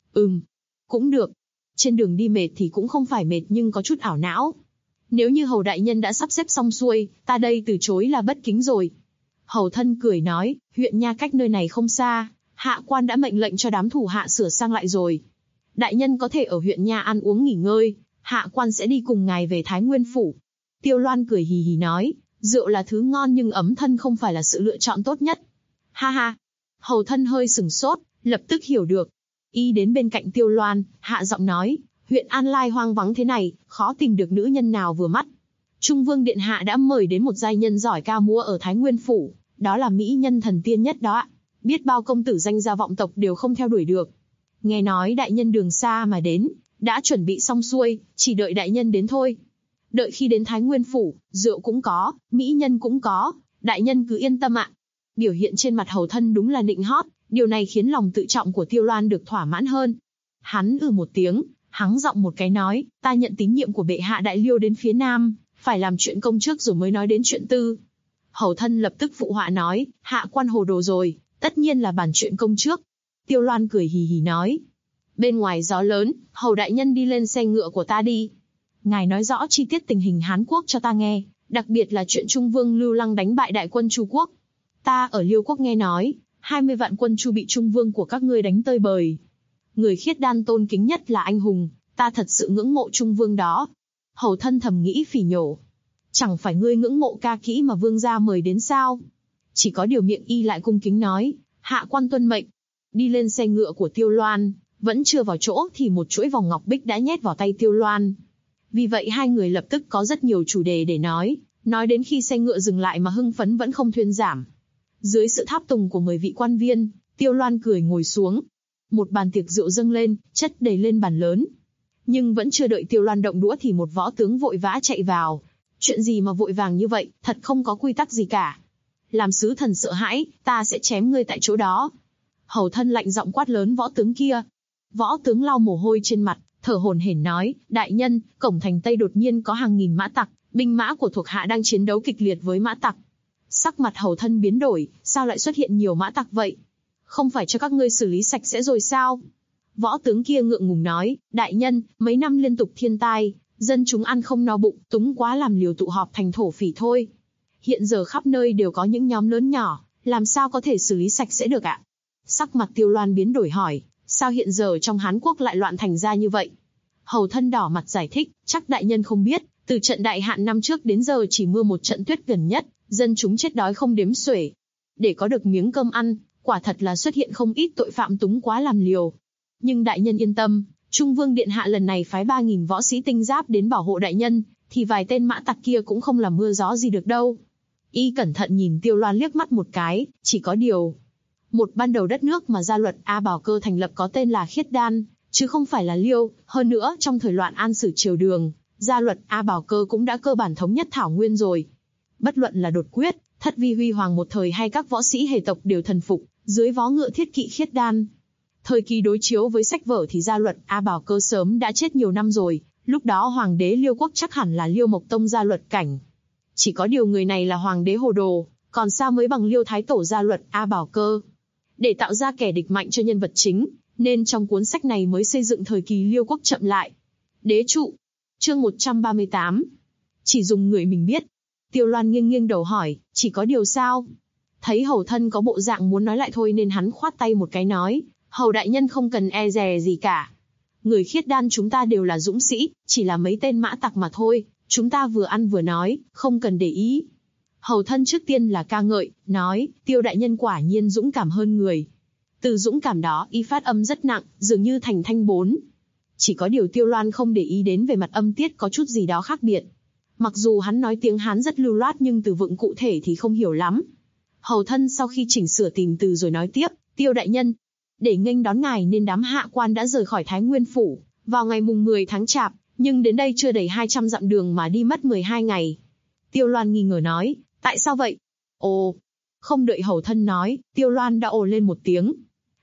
Cũng được. Trên đường đi mệt thì cũng không phải mệt nhưng có chút ảo não. Nếu như hầu đại nhân đã sắp xếp xong xuôi, ta đây từ chối là bất kính rồi. Hầu thân cười nói, huyện nha cách nơi này không xa, hạ quan đã mệnh lệnh cho đám thủ hạ sửa sang lại rồi. Đại nhân có thể ở huyện nha ăn uống nghỉ ngơi, hạ quan sẽ đi cùng ngài về Thái Nguyên phủ. Tiêu Loan cười hì hì nói, rượu là thứ ngon nhưng ấm thân không phải là sự lựa chọn tốt nhất. Ha ha. Hầu thân hơi sừng sốt, lập tức hiểu được. Y đến bên cạnh Tiêu Loan, hạ giọng nói, huyện An Lai hoang vắng thế này, khó tìm được nữ nhân nào vừa mắt. Trung Vương điện hạ đã mời đến một giai nhân giỏi ca múa ở Thái Nguyên phủ, đó là mỹ nhân thần tiên nhất đó ạ. Biết bao công tử danh gia vọng tộc đều không theo đuổi được. Nghe nói đại nhân đường xa mà đến, đã chuẩn bị xong xuôi, chỉ đợi đại nhân đến thôi. Đợi khi đến Thái Nguyên phủ, rượu cũng có, mỹ nhân cũng có, đại nhân cứ yên tâm ạ. Biểu hiện trên mặt hầu thân đúng là nịnh hót, điều này khiến lòng tự trọng của Tiêu Loan được thỏa mãn hơn. Hắn một tiếng, hắng giọng một cái nói, ta nhận tín nhiệm của bệ hạ đại liêu đến phía nam, phải làm chuyện công trước rồi mới nói đến chuyện tư. Hầu thân lập tức phụ họa nói, hạ quan hồ đồ rồi, tất nhiên là bàn chuyện công trước. Tiêu Loan cười hì hì nói, bên ngoài gió lớn, hầu đại nhân đi lên xe ngựa của ta đi. Ngài nói rõ chi tiết tình hình Hán Quốc cho ta nghe, đặc biệt là chuyện Trung Vương Lưu Lăng đánh bại đại quân Chu Quốc. Ta ở Liêu Quốc nghe nói, 20 vạn quân Chu bị Trung Vương của các ngươi đánh tơi bời. Người khiết đan tôn kính nhất là anh hùng, ta thật sự ngưỡng mộ Trung Vương đó. Hầu thân thầm nghĩ phỉ nhổ. Chẳng phải ngươi ngưỡng mộ ca kỹ mà vương gia mời đến sao? Chỉ có điều miệng y lại cung kính nói, hạ quan tuân mệnh. Đi lên xe ngựa của Tiêu Loan, vẫn chưa vào chỗ thì một chuỗi vòng ngọc bích đã nhét vào tay Tiêu Loan. Vì vậy hai người lập tức có rất nhiều chủ đề để nói đến khi xe ngựa dừng lại mà hưng phấn vẫn không thuyên giảm. Dưới sự tháp tùng của 10 vị quan viên, Tiêu Loan cười ngồi xuống. Một bàn tiệc rượu dâng lên, chất đầy lên bàn lớn. Nhưng vẫn chưa đợi Tiêu Loan động đũa thì một võ tướng vội vã chạy vào. Chuyện gì mà vội vàng như vậy, thật không có quy tắc gì cả. Làm sứ thần sợ hãi, ta sẽ chém ngươi tại chỗ đó. Hầu thân lạnh giọng quát lớn võ tướng kia. Võ tướng lau mồ hôi trên mặt, thở hổn hển nói, đại nhân, cổng thành Tây đột nhiên có hàng nghìn mã tặc, binh mã của thuộc hạ đang chiến đấu kịch liệt với mã tặc. Sắc mặt hầu thân biến đổi, sao lại xuất hiện nhiều mã tặc vậy? Không phải cho các ngươi xử lý sạch sẽ rồi sao? Võ tướng kia ngượng ngùng nói, đại nhân, mấy năm liên tục thiên tai, dân chúng ăn không no bụng, túng quá làm liều tụ họp thành thổ phỉ thôi. Hiện giờ khắp nơi đều có những nhóm lớn nhỏ, làm sao có thể xử lý sạch sẽ được ạ? Sắc mặt Tiêu Loan biến đổi hỏi, sao hiện giờ trong Hán Quốc lại loạn thành ra như vậy? Hầu thân đỏ mặt giải thích, chắc đại nhân không biết, từ trận đại hạn năm trước đến giờ chỉ mưa một trận tuyết gần nhất, dân chúng chết đói không đếm xuể. Để có được miếng cơm ăn, quả thật là xuất hiện không ít tội phạm túng quá làm liều. Nhưng đại nhân yên tâm, Trung Vương điện hạ lần này phái 3.000 võ sĩ tinh giáp đến bảo hộ đại nhân, thì vài tên mã tặc kia cũng không làm mưa gió gì được đâu. Y cẩn thận nhìn Tiêu Loan liếc mắt một cái, chỉ có điều. Một ban đầu đất nước mà gia luật A Bảo Cơ thành lập có tên là Khiết Đan, chứ không phải là Liêu. Hơn nữa trong thời loạn An Sử triều Đường, gia luật A Bảo Cơ cũng đã cơ bản thống nhất Thảo Nguyên rồi. Bất luận là Đột Quyết, Thất Vi Huy Hoàng một thời hay các võ sĩ hề tộc đều thần phục dưới vó ngựa thiết kỵ Khiết Đan. Thời kỳ đối chiếu với sách vở thì gia luật A Bảo Cơ sớm đã chết nhiều năm rồi, lúc đó hoàng đế Liêu Quốc chắc hẳn là Liêu Mộc Tông gia luật cảnh. Chỉ có điều người này là hoàng đế hồ đồ, còn sao mới bằng Liêu Thái Tổ gia luật A Bảo Cơ. Để tạo ra kẻ địch mạnh cho nhân vật chính, nên trong cuốn sách này mới xây dựng thời kỳ Liêu Quốc chậm lại. Đế trụ. Chương 138. Chỉ dùng người mình biết. Tiêu Loan nghiêng nghiêng đầu hỏi, chỉ có điều sao? Thấy hầu thân có bộ dạng muốn nói lại thôi nên hắn khoát tay một cái nói, hầu đại nhân không cần e dè gì cả. Người Khiết Đan chúng ta đều là dũng sĩ, chỉ là mấy tên mã tặc mà thôi, chúng ta vừa ăn vừa nói, không cần để ý. Hầu thân trước tiên là ca ngợi, nói, Tiêu đại nhân quả nhiên dũng cảm hơn người. Từ dũng cảm đó y phát âm rất nặng, dường như thành thanh 4. Chỉ có điều Tiêu Loan không để ý đến về mặt âm tiết có chút gì đó khác biệt. Mặc dù hắn nói tiếng Hán rất lưu loát nhưng từ vựng cụ thể thì không hiểu lắm. Hầu thân sau khi chỉnh sửa tìm từ rồi nói tiếp, Tiêu đại nhân, để nghênh đón ngài nên đám hạ quan đã rời khỏi Thái Nguyên phủ vào ngày mùng 10 tháng Chạp, nhưng đến đây chưa đầy 200 dặm đường mà đi mất 12 ngày. Tiêu Loan nghi ngờ nói, tại sao vậy? Ồ, không đợi hầu thân nói, Tiêu Loan đã ồ lên một tiếng.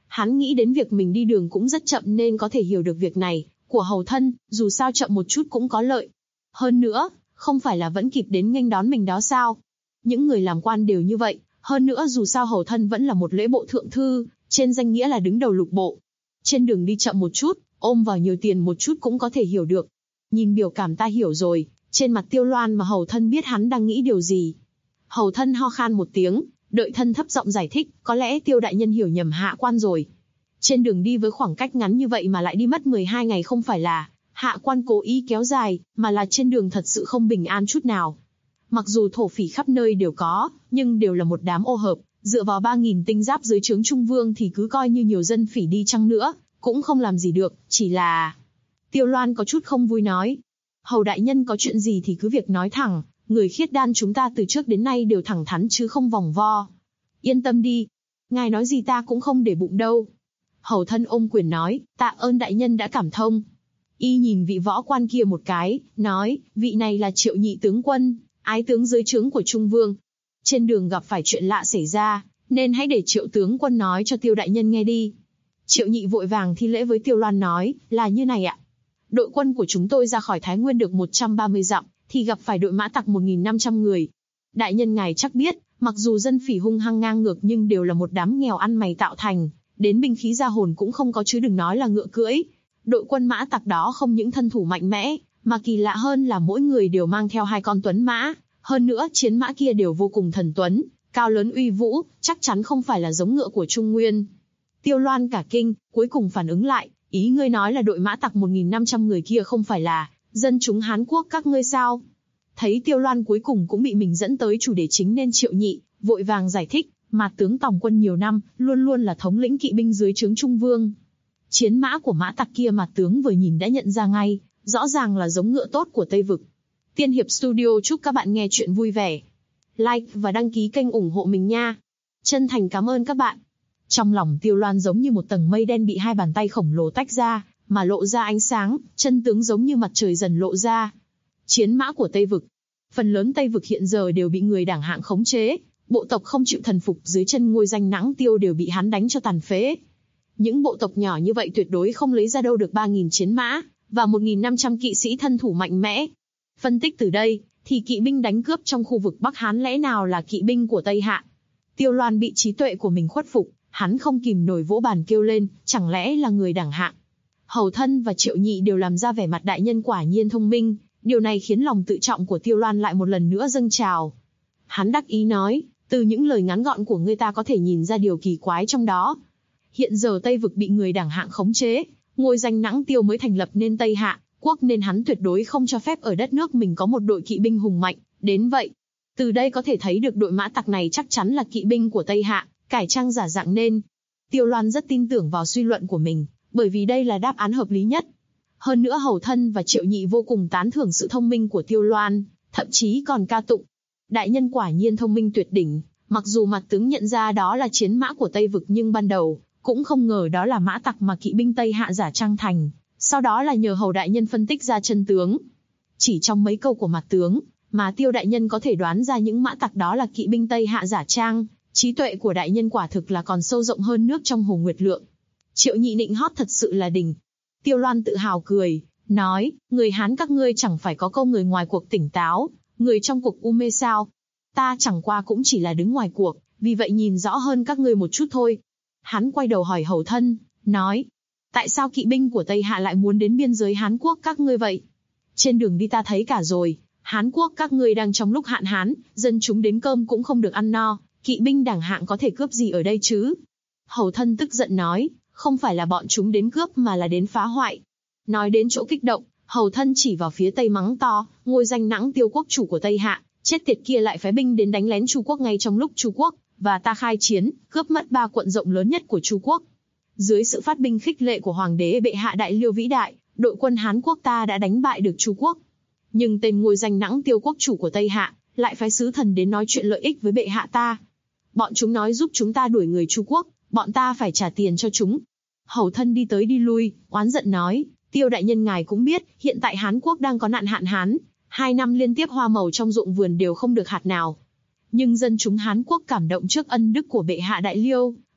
Hắn nghĩ đến việc mình đi đường cũng rất chậm nên có thể hiểu được việc này của hầu thân, dù sao chậm một chút cũng có lợi. Hơn nữa, không phải là vẫn kịp đến nghênh đón mình đó sao? Những người làm quan đều như vậy, hơn nữa dù sao hầu thân vẫn là một lễ bộ thượng thư, trên danh nghĩa là đứng đầu lục bộ. Trên đường đi chậm một chút, ôm vào nhiều tiền một chút cũng có thể hiểu được. Nhìn biểu cảm ta hiểu rồi, trên mặt Tiêu Loan mà hầu thân biết hắn đang nghĩ điều gì. Hầu thân ho khan một tiếng, đợi thân thấp giọng giải thích, có lẽ Tiêu đại nhân hiểu nhầm hạ quan rồi. Trên đường đi với khoảng cách ngắn như vậy mà lại đi mất 12 ngày không phải là hạ quan cố ý kéo dài, mà là trên đường thật sự không bình an chút nào. Mặc dù thổ phỉ khắp nơi đều có, nhưng đều là một đám ô hợp, dựa vào 3.000 tinh giáp dưới trướng Trung Vương thì cứ coi như nhiều dân phỉ đi chăng nữa, cũng không làm gì được, chỉ là... Tiêu Loan có chút không vui nói. Hầu đại nhân có chuyện gì thì cứ việc nói thẳng, người khiết đan chúng ta từ trước đến nay đều thẳng thắn chứ không vòng vo. Yên tâm đi, ngài nói gì ta cũng không để bụng đâu. Hầu thân ôm quyền nói, tạ ơn đại nhân đã cảm thông. Y nhìn vị võ quan kia một cái, nói, vị này là Triệu nhị tướng quân, ái tướng dưới trướng của Trung Vương. Trên đường gặp phải chuyện lạ xảy ra, nên hãy để Triệu tướng quân nói cho Tiêu đại nhân nghe đi. Triệu nhị vội vàng thi lễ với Tiêu Loan nói, là như này ạ. Đội quân của chúng tôi ra khỏi Thái Nguyên được 130 dặm, thì gặp phải đội mã tặc 1.500 người. Đại nhân ngài chắc biết, mặc dù dân phỉ hung hăng ngang ngược nhưng đều là một đám nghèo ăn mày tạo thành, đến binh khí ra hồn cũng không có chứ đừng nói là ngựa cưỡi. Đội quân mã tặc đó không những thân thủ mạnh mẽ, mà kỳ lạ hơn là mỗi người đều mang theo 2 con tuấn mã, hơn nữa chiến mã kia đều vô cùng thần tuấn, cao lớn uy vũ, chắc chắn không phải là giống ngựa của Trung Nguyên. Tiêu Loan cả kinh, cuối cùng phản ứng lại, ý ngươi nói là đội mã tặc 1.500 người kia không phải là dân chúng Hán Quốc các ngươi sao? Thấy Tiêu Loan cuối cùng cũng bị mình dẫn tới chủ đề chính nên Triệu nhị vội vàng giải thích, mà tướng tòng quân nhiều năm, luôn luôn là thống lĩnh kỵ binh dưới trướng Trung Vương. Chiến mã của mã tặc kia mà tướng vừa nhìn đã nhận ra ngay, rõ ràng là giống ngựa tốt của Tây Vực. Tiên Hiệp Studio chúc các bạn nghe chuyện vui vẻ. Like và đăng ký kênh ủng hộ mình nha. Chân thành cảm ơn các bạn. Trong lòng Tiêu Loan giống như một tầng mây đen bị 2 bàn tay khổng lồ tách ra, mà lộ ra ánh sáng, chân tướng giống như mặt trời dần lộ ra. Chiến mã của Tây Vực. Phần lớn Tây Vực hiện giờ đều bị người đảng hạng khống chế, bộ tộc không chịu thần phục dưới chân ngôi danh Nãng Tiêu đều bị hắn đánh cho tàn phế. Những bộ tộc nhỏ như vậy tuyệt đối không lấy ra đâu được 3.000 chiến mã, và 1.500 kỵ sĩ thân thủ mạnh mẽ. Phân tích từ đây, thì kỵ binh đánh cướp trong khu vực Bắc Hán lẽ nào là kỵ binh của Tây Hạ? Tiêu Loan bị trí tuệ của mình khuất phục, hắn không kìm nổi vỗ bàn kêu lên, chẳng lẽ là người đảng hạng? Hầu thân và Triệu nhị đều làm ra vẻ mặt đại nhân quả nhiên thông minh, điều này khiến lòng tự trọng của Tiêu Loan lại một lần nữa dâng trào. Hắn đắc ý nói, từ những lời ngắn gọn của ngươi ta có thể nhìn ra điều kỳ quái trong đó. Hiện giờ Tây Vực bị người đảng hạng khống chế, ngôi danh Nãng Tiêu mới thành lập nên Tây Hạ quốc nên hắn tuyệt đối không cho phép ở đất nước mình có một đội kỵ binh hùng mạnh đến vậy. Từ đây có thể thấy được đội mã tặc này chắc chắn là kỵ binh của Tây Hạ, cải trang giả dạng nên. Tiêu Loan rất tin tưởng vào suy luận của mình, bởi vì đây là đáp án hợp lý nhất. Hơn nữa hầu thân và Triệu nhị vô cùng tán thưởng sự thông minh của Tiêu Loan, thậm chí còn ca tụng. Đại nhân quả nhiên thông minh tuyệt đỉnh, mặc dù mặt tướng nhận ra đó là chiến mã của Tây Vực nhưng ban đầu cũng không ngờ đó là mã tặc mà kỵ binh Tây Hạ giả trang thành, sau đó là nhờ hầu đại nhân phân tích ra chân tướng. Chỉ trong mấy câu của mặt tướng, mà Tiêu đại nhân có thể đoán ra những mã tặc đó là kỵ binh Tây Hạ giả trang, trí tuệ của đại nhân quả thực là còn sâu rộng hơn nước trong hồ nguyệt lượng. Triệu nhị nịnh hót thật sự là đỉnh. Tiêu Loan tự hào cười, nói, người Hán các ngươi chẳng phải có câu người ngoài cuộc tỉnh táo, người trong cuộc u mê sao? Ta chẳng qua cũng chỉ là đứng ngoài cuộc, vì vậy nhìn rõ hơn các ngươi một chút thôi. Hắn quay đầu hỏi hầu thân, nói, tại sao kỵ binh của Tây Hạ lại muốn đến biên giới Hán Quốc các ngươi vậy? Trên đường đi ta thấy cả rồi, Hán Quốc các ngươi đang trong lúc hạn hán, dân chúng đến cơm cũng không được ăn no, kỵ binh đảng hạng có thể cướp gì ở đây chứ? Hầu thân tức giận nói, không phải là bọn chúng đến cướp mà là đến phá hoại. Nói đến chỗ kích động, hầu thân chỉ vào phía Tây mắng to, ngôi danh Nãng Tiêu quốc chủ của Tây Hạ, chết tiệt kia lại phái binh đến đánh lén Chu quốc ngay trong lúc Chu quốc và ta khai chiến, cướp mất 3 quận rộng lớn nhất của Chu quốc. Dưới sự phát binh khích lệ của hoàng đế bệ hạ Đại Liêu vĩ đại, đội quân Hán quốc ta đã đánh bại được Chu quốc. Nhưng tên ngôi danh Nãng Tiêu quốc chủ của Tây Hạ lại phái sứ thần đến nói chuyện lợi ích với bệ hạ ta. Bọn chúng nói giúp chúng ta đuổi người Chu quốc, bọn ta phải trả tiền cho chúng. Hầu thân đi tới đi lui, oán giận nói, Tiêu đại nhân ngài cũng biết, hiện tại Hán quốc đang có nạn hạn hán, 2 năm liên tiếp hoa màu trong ruộng vườn đều không được hạt nào. Nhưng dân chúng Hán quốc cảm động trước ân đức của bệ hạ Đại Liêu,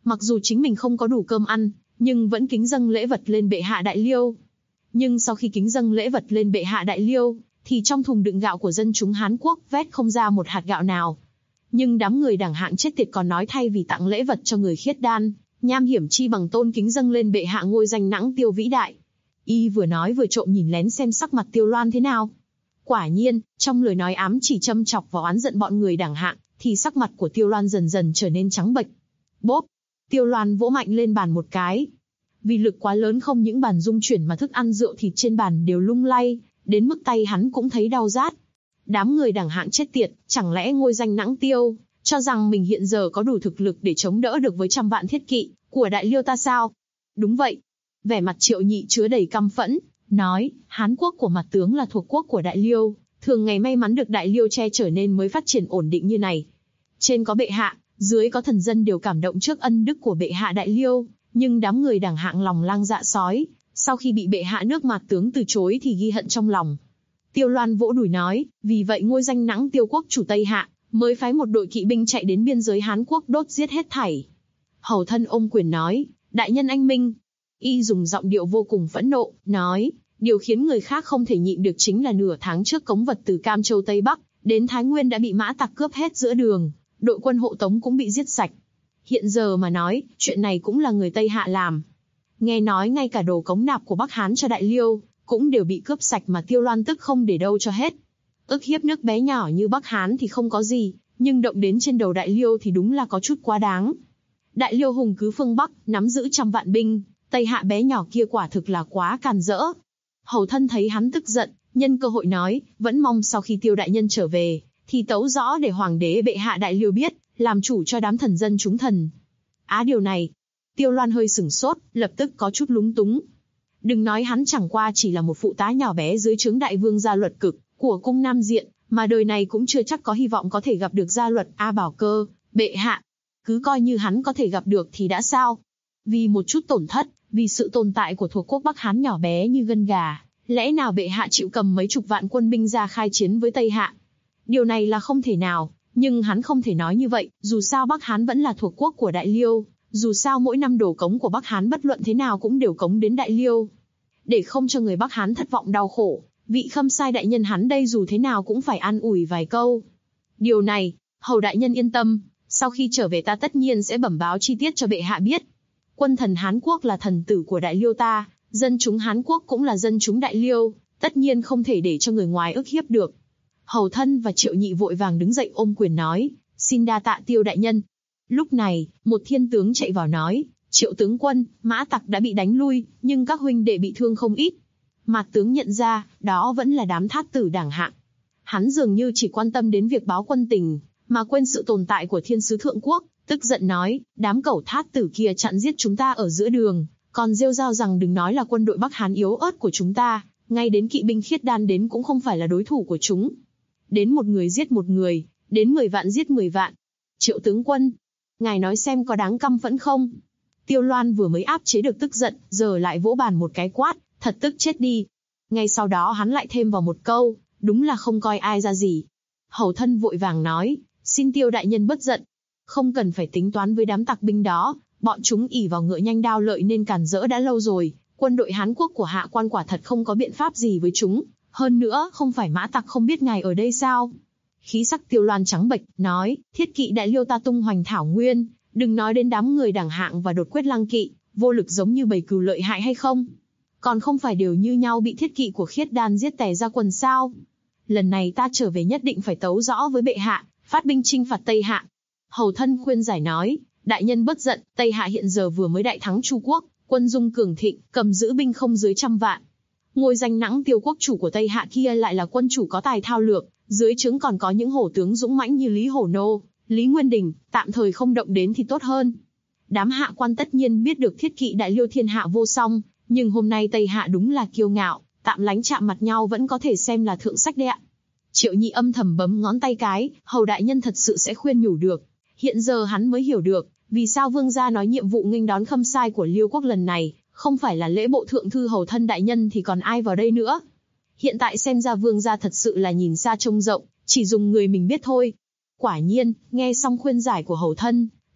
Mặc dù chính mình không có đủ cơm ăn, nhưng vẫn kính dâng lễ vật lên bệ hạ Đại Liêu. Nhưng sau khi kính dâng lễ vật lên bệ hạ Đại Liêu, thì trong thùng đựng gạo của dân chúng Hán Quốc vét không ra một hạt gạo nào. Nhưng đám người đảng hạng chết tiệt còn nói thay vì tặng lễ vật cho người khiết đan, nham hiểm chi bằng tôn kính dâng lên bệ hạ ngôi danh Nãng Tiêu vĩ đại. Y vừa nói vừa trộm nhìn lén xem sắc mặt Tiêu Loan thế nào. Quả nhiên, trong lời nói ám chỉ châm chọc và oán giận bọn người đảng hạng, thì sắc mặt của Tiêu Loan dần dần trở nên trắng bệch. Bốp! Tiêu Loan vỗ mạnh lên bàn một cái. Vì lực quá lớn không những bàn rung chuyển mà thức ăn rượu thịt trên bàn đều lung lay, đến mức tay hắn cũng thấy đau rát. Đám người đảng hạng chết tiệt, chẳng lẽ ngôi danh Nãng Tiêu, cho rằng mình hiện giờ có đủ thực lực để chống đỡ được với trăm vạn thiết kỵ của Đại Liêu ta sao? Đúng vậy. Vẻ mặt Triệu Nhị chứa đầy căm phẫn, nói, Hán Quốc của mặt tướng là thuộc quốc của Đại Liêu, thường ngày may mắn được Đại Liêu che chở nên mới phát triển ổn định như này. Trên có bệ hạ, dưới có thần dân đều cảm động trước ân đức của bệ hạ Đại Liêu, nhưng đám người đảng hạng lòng lang dạ sói, sau khi bị bệ hạ nước mặt tướng từ chối thì ghi hận trong lòng. Tiêu Loan vỗ đùi nói, vì vậy ngôi danh Nãng Tiêu quốc chủ Tây Hạ, mới phái một đội kỵ binh chạy đến biên giới Hán Quốc đốt giết hết thảy. Hầu thân ôm quyền nói, đại nhân anh minh. Y dùng giọng điệu vô cùng phẫn nộ, nói, điều khiến người khác không thể nhịn được chính là nửa tháng trước cống vật từ Cam Châu Tây Bắc, đến Thái Nguyên đã bị mã tặc cướp hết giữa đường, đội quân hộ tống cũng bị giết sạch. Hiện giờ mà nói, chuyện này cũng là người Tây Hạ làm. Nghe nói ngay cả đồ cống nạp của Bắc Hán cho Đại Liêu, cũng đều bị cướp sạch mà Tiêu Loan tức không để đâu cho hết. Ức hiếp nước bé nhỏ như Bắc Hán thì không có gì, nhưng động đến trên đầu Đại Liêu thì đúng là có chút quá đáng. Đại Liêu hùng cứ phương Bắc, nắm giữ trăm vạn binh, Tây Hạ bé nhỏ kia quả thực là quá càn rỡ. Hầu thân thấy hắn tức giận, nhân cơ hội nói, vẫn mong sau khi Tiêu đại nhân trở về, thì tấu rõ để hoàng đế bệ hạ Đại Liêu biết, làm chủ cho đám thần dân chúng thần. Điều này, Tiêu Loan hơi sửng sốt, lập tức có chút lúng túng. Đừng nói hắn chẳng qua chỉ là một phụ tá nhỏ bé dưới trướng đại vương gia Luật Cực của cung Nam Diện, mà đời này cũng chưa chắc có hy vọng có thể gặp được gia luật A Bảo Cơ, bệ hạ. Cứ coi như hắn có thể gặp được thì đã sao? Vì một chút tổn thất, vì sự tồn tại của thuộc quốc Bắc Hán nhỏ bé như gân gà, lẽ nào bệ hạ chịu cầm mấy chục vạn quân binh ra khai chiến với Tây Hạ? Điều này là không thể nào, nhưng hắn không thể nói như vậy, dù sao Bắc Hán vẫn là thuộc quốc của Đại Liêu, dù sao mỗi năm đổ cống của Bắc Hán bất luận thế nào cũng đều cống đến Đại Liêu. Để không cho người Bắc Hán thất vọng đau khổ, vị Khâm Sai đại nhân hắn đây dù thế nào cũng phải an ủi vài câu. Điều này, hầu đại nhân yên tâm, sau khi trở về ta tất nhiên sẽ bẩm báo chi tiết cho bệ hạ biết. Quân thần Hán Quốc là thần tử của Đại Liêu ta, dân chúng Hán Quốc cũng là dân chúng Đại Liêu, tất nhiên không thể để cho người ngoài ức hiếp được. Hầu thân và Triệu Nhị vội vàng đứng dậy ôm quyền nói, xin đa tạ Tiêu đại nhân. Lúc này, một thiên tướng chạy vào nói, Triệu tướng quân, mã tặc đã bị đánh lui, nhưng các huynh đệ bị thương không ít. Mạt tướng nhận ra, đó vẫn là đám thát tử đảng hạng. Hắn dường như chỉ quan tâm đến việc báo quân tình, mà quên sự tồn tại của thiên sứ thượng quốc, tức giận nói, đám cẩu thát tử kia chặn giết chúng ta ở giữa đường, còn rêu rao rằng đừng nói là quân đội Bắc Hán yếu ớt của chúng ta, ngay đến kỵ binh khiết đan đến cũng không phải là đối thủ của chúng. Đến một người giết một người, đến 10 vạn giết 10 vạn. Triệu tướng quân, ngài nói xem có đáng căm phẫn không? Tiêu Loan vừa mới áp chế được tức giận, giờ lại vỗ bàn một cái quát, thật tức chết đi. Ngay sau đó hắn lại thêm vào một câu, đúng là không coi ai ra gì. Hầu thân vội vàng nói, xin Tiêu đại nhân bất giận. Không cần phải tính toán với đám tặc binh đó, bọn chúng ỷ vào ngựa nhanh đao lợi nên cản rỡ đã lâu rồi. Quân đội Hán Quốc của hạ quan quả thật không có biện pháp gì với chúng. Hơn nữa, không phải mã tặc không biết ngài ở đây sao? Khí sắc Tiêu Loan trắng bệch, nói, thiết kỵ Đại Liêu ta tung hoành thảo nguyên, đừng nói đến đám người đảng hạng và đột quyết lăng kỵ, vô lực giống như bầy cừu lợi hại hay không? Còn không phải đều như nhau bị thiết kỵ của khiết đan giết tè ra quần sao? Lần này ta trở về nhất định phải tấu rõ với bệ hạ, phát binh chinh phạt Tây Hạ. Hầu thân khuyên giải nói, đại nhân bất giận, Tây Hạ hiện giờ vừa mới đại thắng Chu Quốc, quân dung cường thịnh, cầm giữ binh không dưới 100 vạn. Ngôi danh Nãng Tiêu quốc chủ của Tây Hạ kia lại là quân chủ có tài thao lược, dưới trướng còn có những hổ tướng dũng mãnh như Lý Hổ Nô, Lý Nguyên Đình, tạm thời không động đến thì tốt hơn. Đám hạ quan tất nhiên biết được thiết kỵ Đại Liêu thiên hạ vô song, nhưng hôm nay Tây Hạ đúng là kiêu ngạo, tạm lánh chạm mặt nhau vẫn có thể xem là thượng sách đấy ạ. Triệu Nhị âm thầm bấm ngón tay cái, hầu đại nhân thật sự sẽ khuyên nhủ được. Hiện giờ hắn mới hiểu được, vì sao vương gia nói nhiệm vụ nghênh đón Khâm Sai của Liêu quốc lần này, không phải là lễ bộ thượng thư hầu thân đại nhân thì còn ai vào đây nữa. Hiện tại xem ra vương gia thật sự là nhìn xa trông rộng, chỉ dùng người mình biết thôi. Quả nhiên, nghe xong khuyên giải của hầu thân,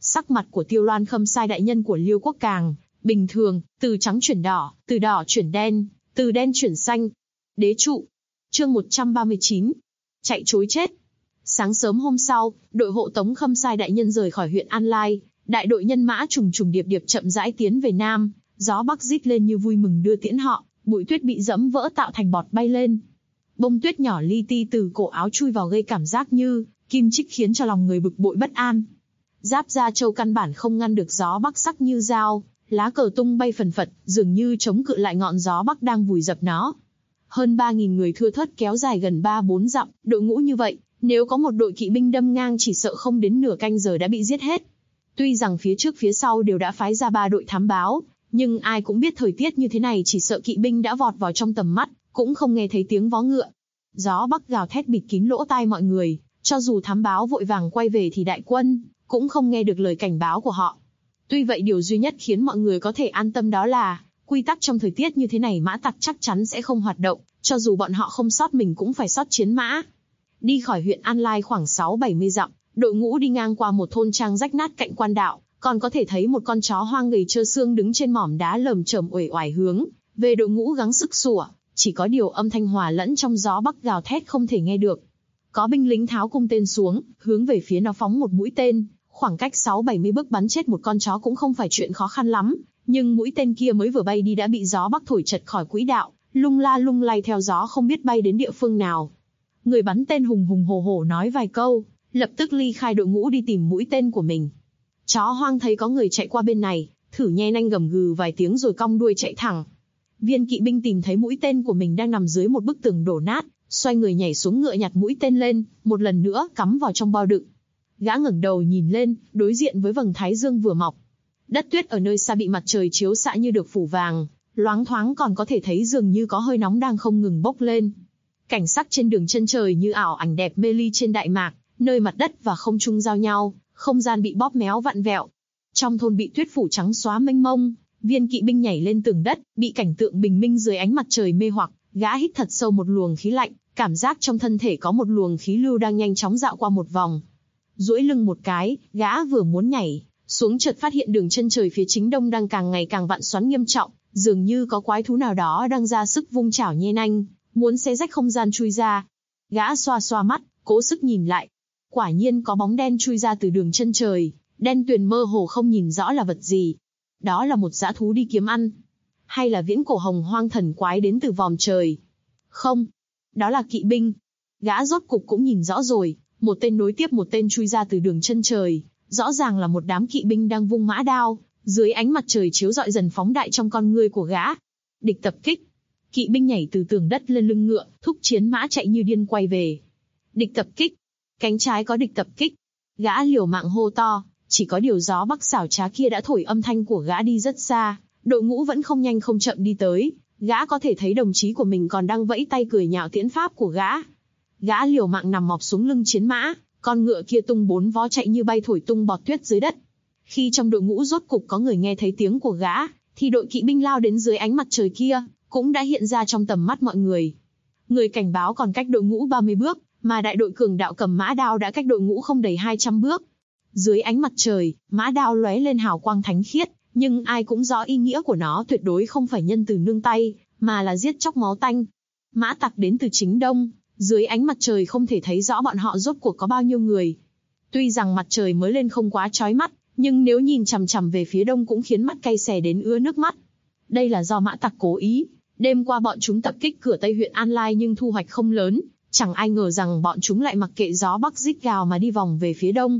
Sắc mặt của Tiêu Loan Khâm Sai đại nhân của Liêu quốc càng bình thường, từ trắng chuyển đỏ, từ đỏ chuyển đen, từ đen chuyển xanh. Đế trụ. Chương 139. Chạy trối chết. Sáng sớm hôm sau, đội hộ tống Khâm Sai đại nhân rời khỏi huyện An Lai, đại đội nhân mã trùng trùng điệp điệp chậm rãi tiến về nam, gió bắc rít lên như vui mừng đưa tiễn họ, bụi tuyết bị dẫm vỡ tạo thành bọt bay lên. Bông tuyết nhỏ li ti từ cổ áo chui vào gây cảm giác như kim chích khiến cho lòng người bực bội bất an. Giáp Gia Châu căn bản không ngăn được gió bắc sắc như dao, lá cờ tung bay phần phật, dường như chống cự lại ngọn gió bắc đang vùi dập nó. Hơn 3.000 người thưa thớt kéo dài gần 3-4 dặm, đội ngũ như vậy, nếu có một đội kỵ binh đâm ngang chỉ sợ không đến nửa canh giờ đã bị giết hết. Tuy rằng phía trước phía sau đều đã phái ra 3 đội thám báo, nhưng ai cũng biết thời tiết như thế này chỉ sợ kỵ binh đã vọt vào trong tầm mắt, cũng không nghe thấy tiếng vó ngựa. Gió bắc gào thét bịt kín lỗ tai mọi người, cho dù thám báo vội vàng quay về thì đại quân cũng không nghe được lời cảnh báo của họ. Tuy vậy điều duy nhất khiến mọi người có thể an tâm đó là, quy tắc trong thời tiết như thế này mã tặc chắc chắn sẽ không hoạt động, cho dù bọn họ không sót mình cũng phải sót chiến mã. Đi khỏi huyện An Lai khoảng 6-70 dặm, đội ngũ đi ngang qua một thôn trang rách nát cạnh quan đạo, còn có thể thấy một con chó hoang gầy trơ xương đứng trên mỏm đá lởm chởm uể oải hướng về đội ngũ gắng sức sủa, chỉ có điều âm thanh hòa lẫn trong gió bắc gào thét không thể nghe được. Có binh lính tháo cung tên xuống, hướng về phía nó phóng một mũi tên, khoảng cách 6-70 bước bắn chết một con chó cũng không phải chuyện khó khăn lắm, nhưng mũi tên kia mới vừa bay đi đã bị gió bắc thổi chật khỏi quỹ đạo, lung la lung lay theo gió không biết bay đến địa phương nào. Người bắn tên hùng hùng hổ hổ nói vài câu, lập tức ly khai đội ngũ đi tìm mũi tên của mình. Chó hoang thấy có người chạy qua bên này, thử nhe nanh gầm gừ vài tiếng rồi cong đuôi chạy thẳng. Viên kỵ binh tìm thấy mũi tên của mình đang nằm dưới một bức tường đổ nát, xoay người nhảy xuống ngựa nhặt mũi tên lên, một lần nữa cắm vào trong bao đựng. Gã ngẩng đầu nhìn lên, đối diện với vầng thái dương vừa mọc. Đất tuyết ở nơi xa bị mặt trời chiếu xạ như được phủ vàng, loáng thoáng còn có thể thấy dường như có hơi nóng đang không ngừng bốc lên. Cảnh sắc trên đường chân trời như ảo ảnh đẹp mê ly trên đại mạc, nơi mặt đất và không trung giao nhau, không gian bị bóp méo vặn vẹo. Trong thôn bị tuyết phủ trắng xóa mênh mông, viên kỵ binh nhảy lên tường đất, bị cảnh tượng bình minh dưới ánh mặt trời mê hoặc, gã hít thật sâu một luồng khí lạnh, cảm giác trong thân thể có một luồng khí lưu đang nhanh chóng dạo qua một vòng. Duỗi lưng một cái, gã vừa muốn nhảy xuống chợt phát hiện đường chân trời phía chính đông đang càng ngày càng vặn xoắn nghiêm trọng, dường như có quái thú nào đó đang ra sức vung chảo nhe nanh, muốn xé rách không gian chui ra. Gã xoa xoa mắt, cố sức nhìn lại. Quả nhiên có bóng đen chui ra từ đường chân trời, đen tuyền mơ hồ không nhìn rõ là vật gì. Đó là một dã thú đi kiếm ăn, hay là viễn cổ hồng hoang thần quái đến từ vòm trời? Không, đó là kỵ binh. Gã rốt cục cũng nhìn rõ rồi, một tên nối tiếp một tên chui ra từ đường chân trời, rõ ràng là một đám kỵ binh đang vung mã đao, dưới ánh mặt trời chiếu rọi dần phóng đại trong con ngươi của gã. Địch tập kích. Kỵ binh nhảy từ tường đất lên lưng ngựa, thúc chiến mã chạy như điên quay về. Địch tập kích. Cánh trái có địch tập kích. Gã liều mạng hô to, chỉ có điều gió bắc xảo trá kia đã thổi âm thanh của gã đi rất xa, đội ngũ vẫn không nhanh không chậm đi tới. Gã có thể thấy đồng chí của mình còn đang vẫy tay cười nhạo tiễn pháp của gã. Gã liều mạng nằm mọp xuống lưng chiến mã, con ngựa kia tung 4 vó chạy như bay thổi tung bọt tuyết dưới đất. Khi trong đội ngũ rốt cục có người nghe thấy tiếng của gã, thì đội kỵ binh lao đến dưới ánh mặt trời kia cũng đã hiện ra trong tầm mắt mọi người. Người cảnh báo còn cách đội ngũ 30 bước, mà đại đội cường đạo cầm mã đao đã cách đội ngũ không đầy 200 bước. Dưới ánh mặt trời, mã đao lóe lên hào quang thánh khiết, nhưng ai cũng rõ ý nghĩa của nó tuyệt đối không phải nhân từ nương tay, mà là giết chóc máu tanh. Mã tặc đến từ chính đông, dưới ánh mặt trời không thể thấy rõ bọn họ rốt cuộc có bao nhiêu người. Tuy rằng mặt trời mới lên không quá chói mắt, nhưng nếu nhìn chằm chằm về phía đông cũng khiến mắt cay xè đến ứa nước mắt. Đây là do mã tặc cố ý. Đêm qua bọn chúng tập kích cửa Tây huyện An Lai nhưng thu hoạch không lớn, chẳng ai ngờ rằng bọn chúng lại mặc kệ gió bắc rít gào mà đi vòng về phía đông.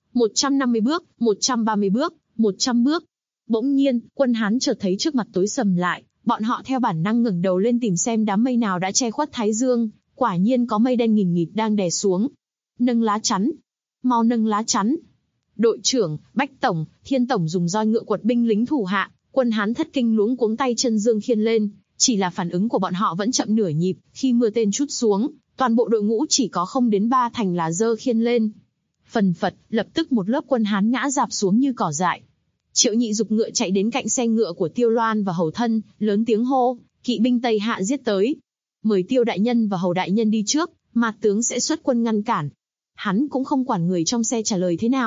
150 bước, 130 bước, 100 bước. Bỗng nhiên, quân Hán chợt thấy trước mặt tối sầm lại, bọn họ theo bản năng ngẩng đầu lên tìm xem đám mây nào đã che khuất thái dương, quả nhiên có mây đen nghìn nghịt đang đè xuống. Nâng lá chắn, mau nâng lá chắn. Đội trưởng, Bách tổng, Thiên tổng dùng roi ngựa quật binh lính thủ hạ, quân Hán thất kinh luống cuống tay chân dương khiên lên, chỉ là phản ứng của bọn họ vẫn chậm nửa nhịp, khi mưa tên trút xuống, toàn bộ đội ngũ chỉ có không đến 3 thành là giơ khiên lên. Phần phật, lập tức một lớp quân Hán ngã rạp xuống như cỏ dại. Triệu Nhị giục ngựa chạy đến cạnh xe ngựa của Tiêu Loan và Hầu Thân, lớn tiếng hô, kỵ binh Tây Hạ giết tới. Mời Tiêu đại nhân và Hầu đại nhân đi trước, Mạt tướng sẽ xuất quân ngăn cản. Hắn cũng không quản người trong xe trả lời thế nào,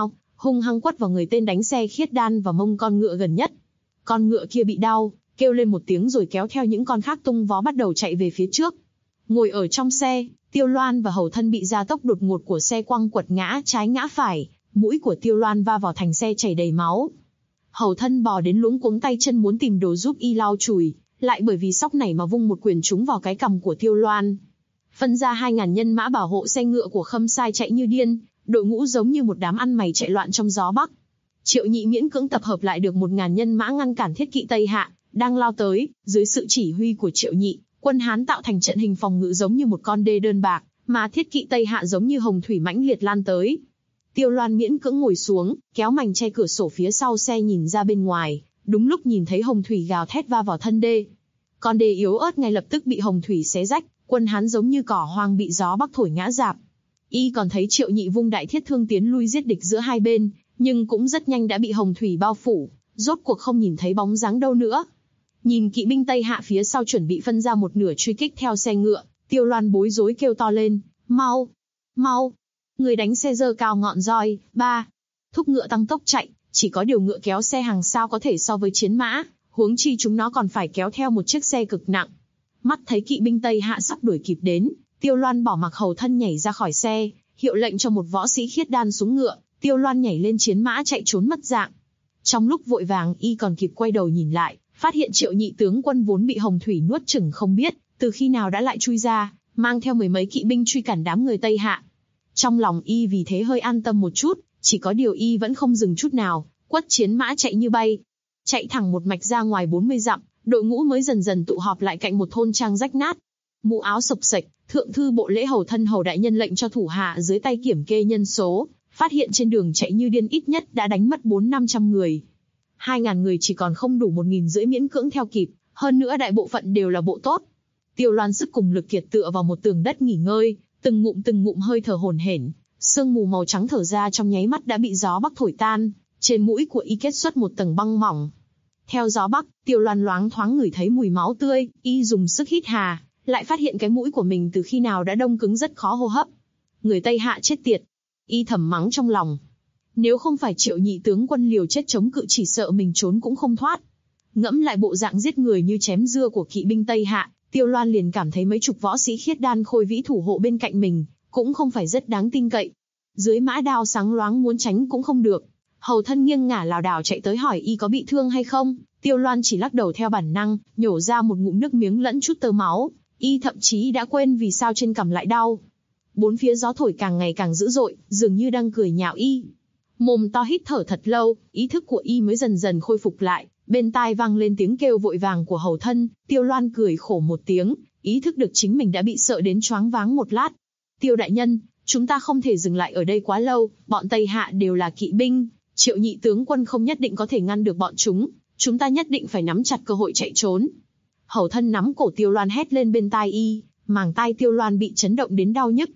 hung hăng quất vào người tên đánh xe khiết đan và mông con ngựa gần nhất. Con ngựa kia bị đau, kêu lên một tiếng rồi kéo theo những con khác tung vó bắt đầu chạy về phía trước. Ngồi ở trong xe, Tiêu Loan và Hầu Thân bị gia tốc đột ngột của xe quăng quật ngã trái ngã phải, mũi của Tiêu Loan va vào thành xe chảy đầy máu. Hầu Thân bò đến luống cuống tay chân muốn tìm đồ giúp y lau chùi, lại bởi vì sóc nảy mà vung một quyền trúng vào cái cằm của Tiêu Loan. Phân ra 2.000 nhân mã bảo hộ xe ngựa của Khâm Sai chạy như điên, đội ngũ giống như một đám ăn mày chạy loạn trong gió bắc. Triệu Nhị miễn cưỡng tập hợp lại được 1.000 nhân mã ngăn cản thiết kỵ Tây Hạ đang lao tới. Dưới sự chỉ huy của Triệu Nhị, quân Hán tạo thành trận hình phòng ngự giống như một con đê đơn bạc, mà thiết kỵ Tây Hạ giống như hồng thủy mãnh liệt lan tới. Tiêu Loan miễn cưỡng ngồi xuống, kéo mành che cửa sổ phía sau xe nhìn ra bên ngoài, đúng lúc nhìn thấy hồng thủy gào thét va vào thân đê. Con đê yếu ớt ngay lập tức bị hồng thủy xé rách, quân Hán giống như cỏ hoang bị gió bắc thổi ngã rạp. Y còn thấy Triệu Nhị vung đại thiết thương tiến lui giết địch giữa hai bên, nhưng cũng rất nhanh đã bị hồng thủy bao phủ, rốt cuộc không nhìn thấy bóng dáng đâu nữa. Nhìn kỵ binh Tây Hạ phía sau chuẩn bị phân ra một nửa truy kích theo xe ngựa, Tiêu Loan bối rối kêu to lên, mau, mau, người đánh xe giơ cao ngọn roi, thúc ngựa tăng tốc chạy, chỉ có điều ngựa kéo xe hàng sao có thể so với chiến mã, huống chi chúng nó còn phải kéo theo một chiếc xe cực nặng. Mắt thấy kỵ binh Tây Hạ sắp đuổi kịp đến, Tiêu Loan bỏ mặc Hầu Thân nhảy ra khỏi xe, hiệu lệnh cho một võ sĩ khiết đan xuống ngựa, Tiêu Loan nhảy lên chiến mã chạy trốn mất dạng. Trong lúc vội vàng y còn kịp quay đầu nhìn lại, phát hiện Triệu Nhị tướng quân vốn bị hồng thủy nuốt chửng không biết từ khi nào đã lại chui ra, mang theo mười mấy kỵ binh truy cản đám người Tây Hạ. Trong lòng y vì thế hơi an tâm một chút, chỉ có điều y vẫn không dừng chút nào, quất chiến mã chạy như bay, chạy thẳng một mạch ra ngoài 40 dặm, đội ngũ mới dần dần tụ họp lại cạnh một thôn trang rách nát. Mũ áo sộc sạch, thượng thư bộ lễ Hầu Thân Hầu đại nhân lệnh cho thủ hạ dưới tay kiểm kê nhân số, phát hiện trên đường chạy như điên ít nhất đã đánh mất 400-500 người. 2.000 người chỉ còn không đủ 1.500 miễn cưỡng theo kịp, hơn nữa đại bộ phận đều là bộ tốt. Tiêu Loan sức cùng lực kiệt tựa vào một tường đất nghỉ ngơi, từng ngụm hơi thở hổn hển, sương mù màu trắng thở ra trong nháy mắt đã bị gió bắc thổi tan, trên mũi của y kết xuất một tầng băng mỏng. Theo gió bắc, Tiêu Loan loáng thoáng ngửi thấy mùi máu tươi, y dùng sức hít hà, lại phát hiện cái mũi của mình từ khi nào đã đông cứng rất khó hô hấp. Người Tây Hạ chết tiệt, y thầm mắng trong lòng. Nếu không phải Triệu Nhị tướng quân liều chết chống cự chỉ sợ mình trốn cũng không thoát. Ngẫm lại bộ dạng giết người như chém dưa của kỵ binh Tây Hạ, Tiêu Loan liền cảm thấy mấy chục võ sĩ khiết đan khôi vĩ thủ hộ bên cạnh mình, cũng không phải rất đáng tin cậy. Dưới mã đao sáng loáng muốn tránh cũng không được. Hầu Thân nghiêng ngả lảo đảo chạy tới hỏi y có bị thương hay không, Tiêu Loan chỉ lắc đầu theo bản năng, nhổ ra một ngụm nước miếng lẫn chút tơ máu, y thậm chí đã quên vì sao trên cằm lại đau. Bốn phía gió thổi càng ngày càng dữ dội, dường như đang cười nhạo y. Mồm to hít thở thật lâu, ý thức của y mới dần dần khôi phục lại, bên tai vang lên tiếng kêu vội vàng của Hầu Thân. Tiêu Loan cười khổ một tiếng, ý thức được chính mình đã bị sợ đến choáng váng một lát. Tiêu đại nhân, chúng ta không thể dừng lại ở đây quá lâu, bọn Tây Hạ đều là kỵ binh, Triệu Nhị tướng quân không nhất định có thể ngăn được bọn chúng ta nhất định phải nắm chặt cơ hội chạy trốn. Hầu Thân nắm cổ Tiêu Loan hét lên bên tai y, màng tai Tiêu Loan bị chấn động đến đau nhức.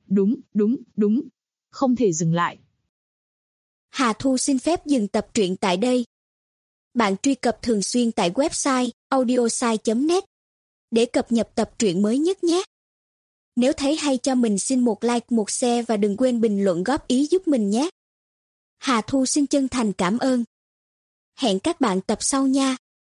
Đúng, không thể dừng lại. Hà Thu xin phép dừng tập truyện tại đây. Bạn truy cập thường xuyên tại website audiosai.net để cập nhật tập truyện mới nhất nhé. Nếu thấy hay cho mình xin một like, một share và đừng quên bình luận góp ý giúp mình nhé. Hà Thu xin chân thành cảm ơn. Hẹn các bạn tập sau nha.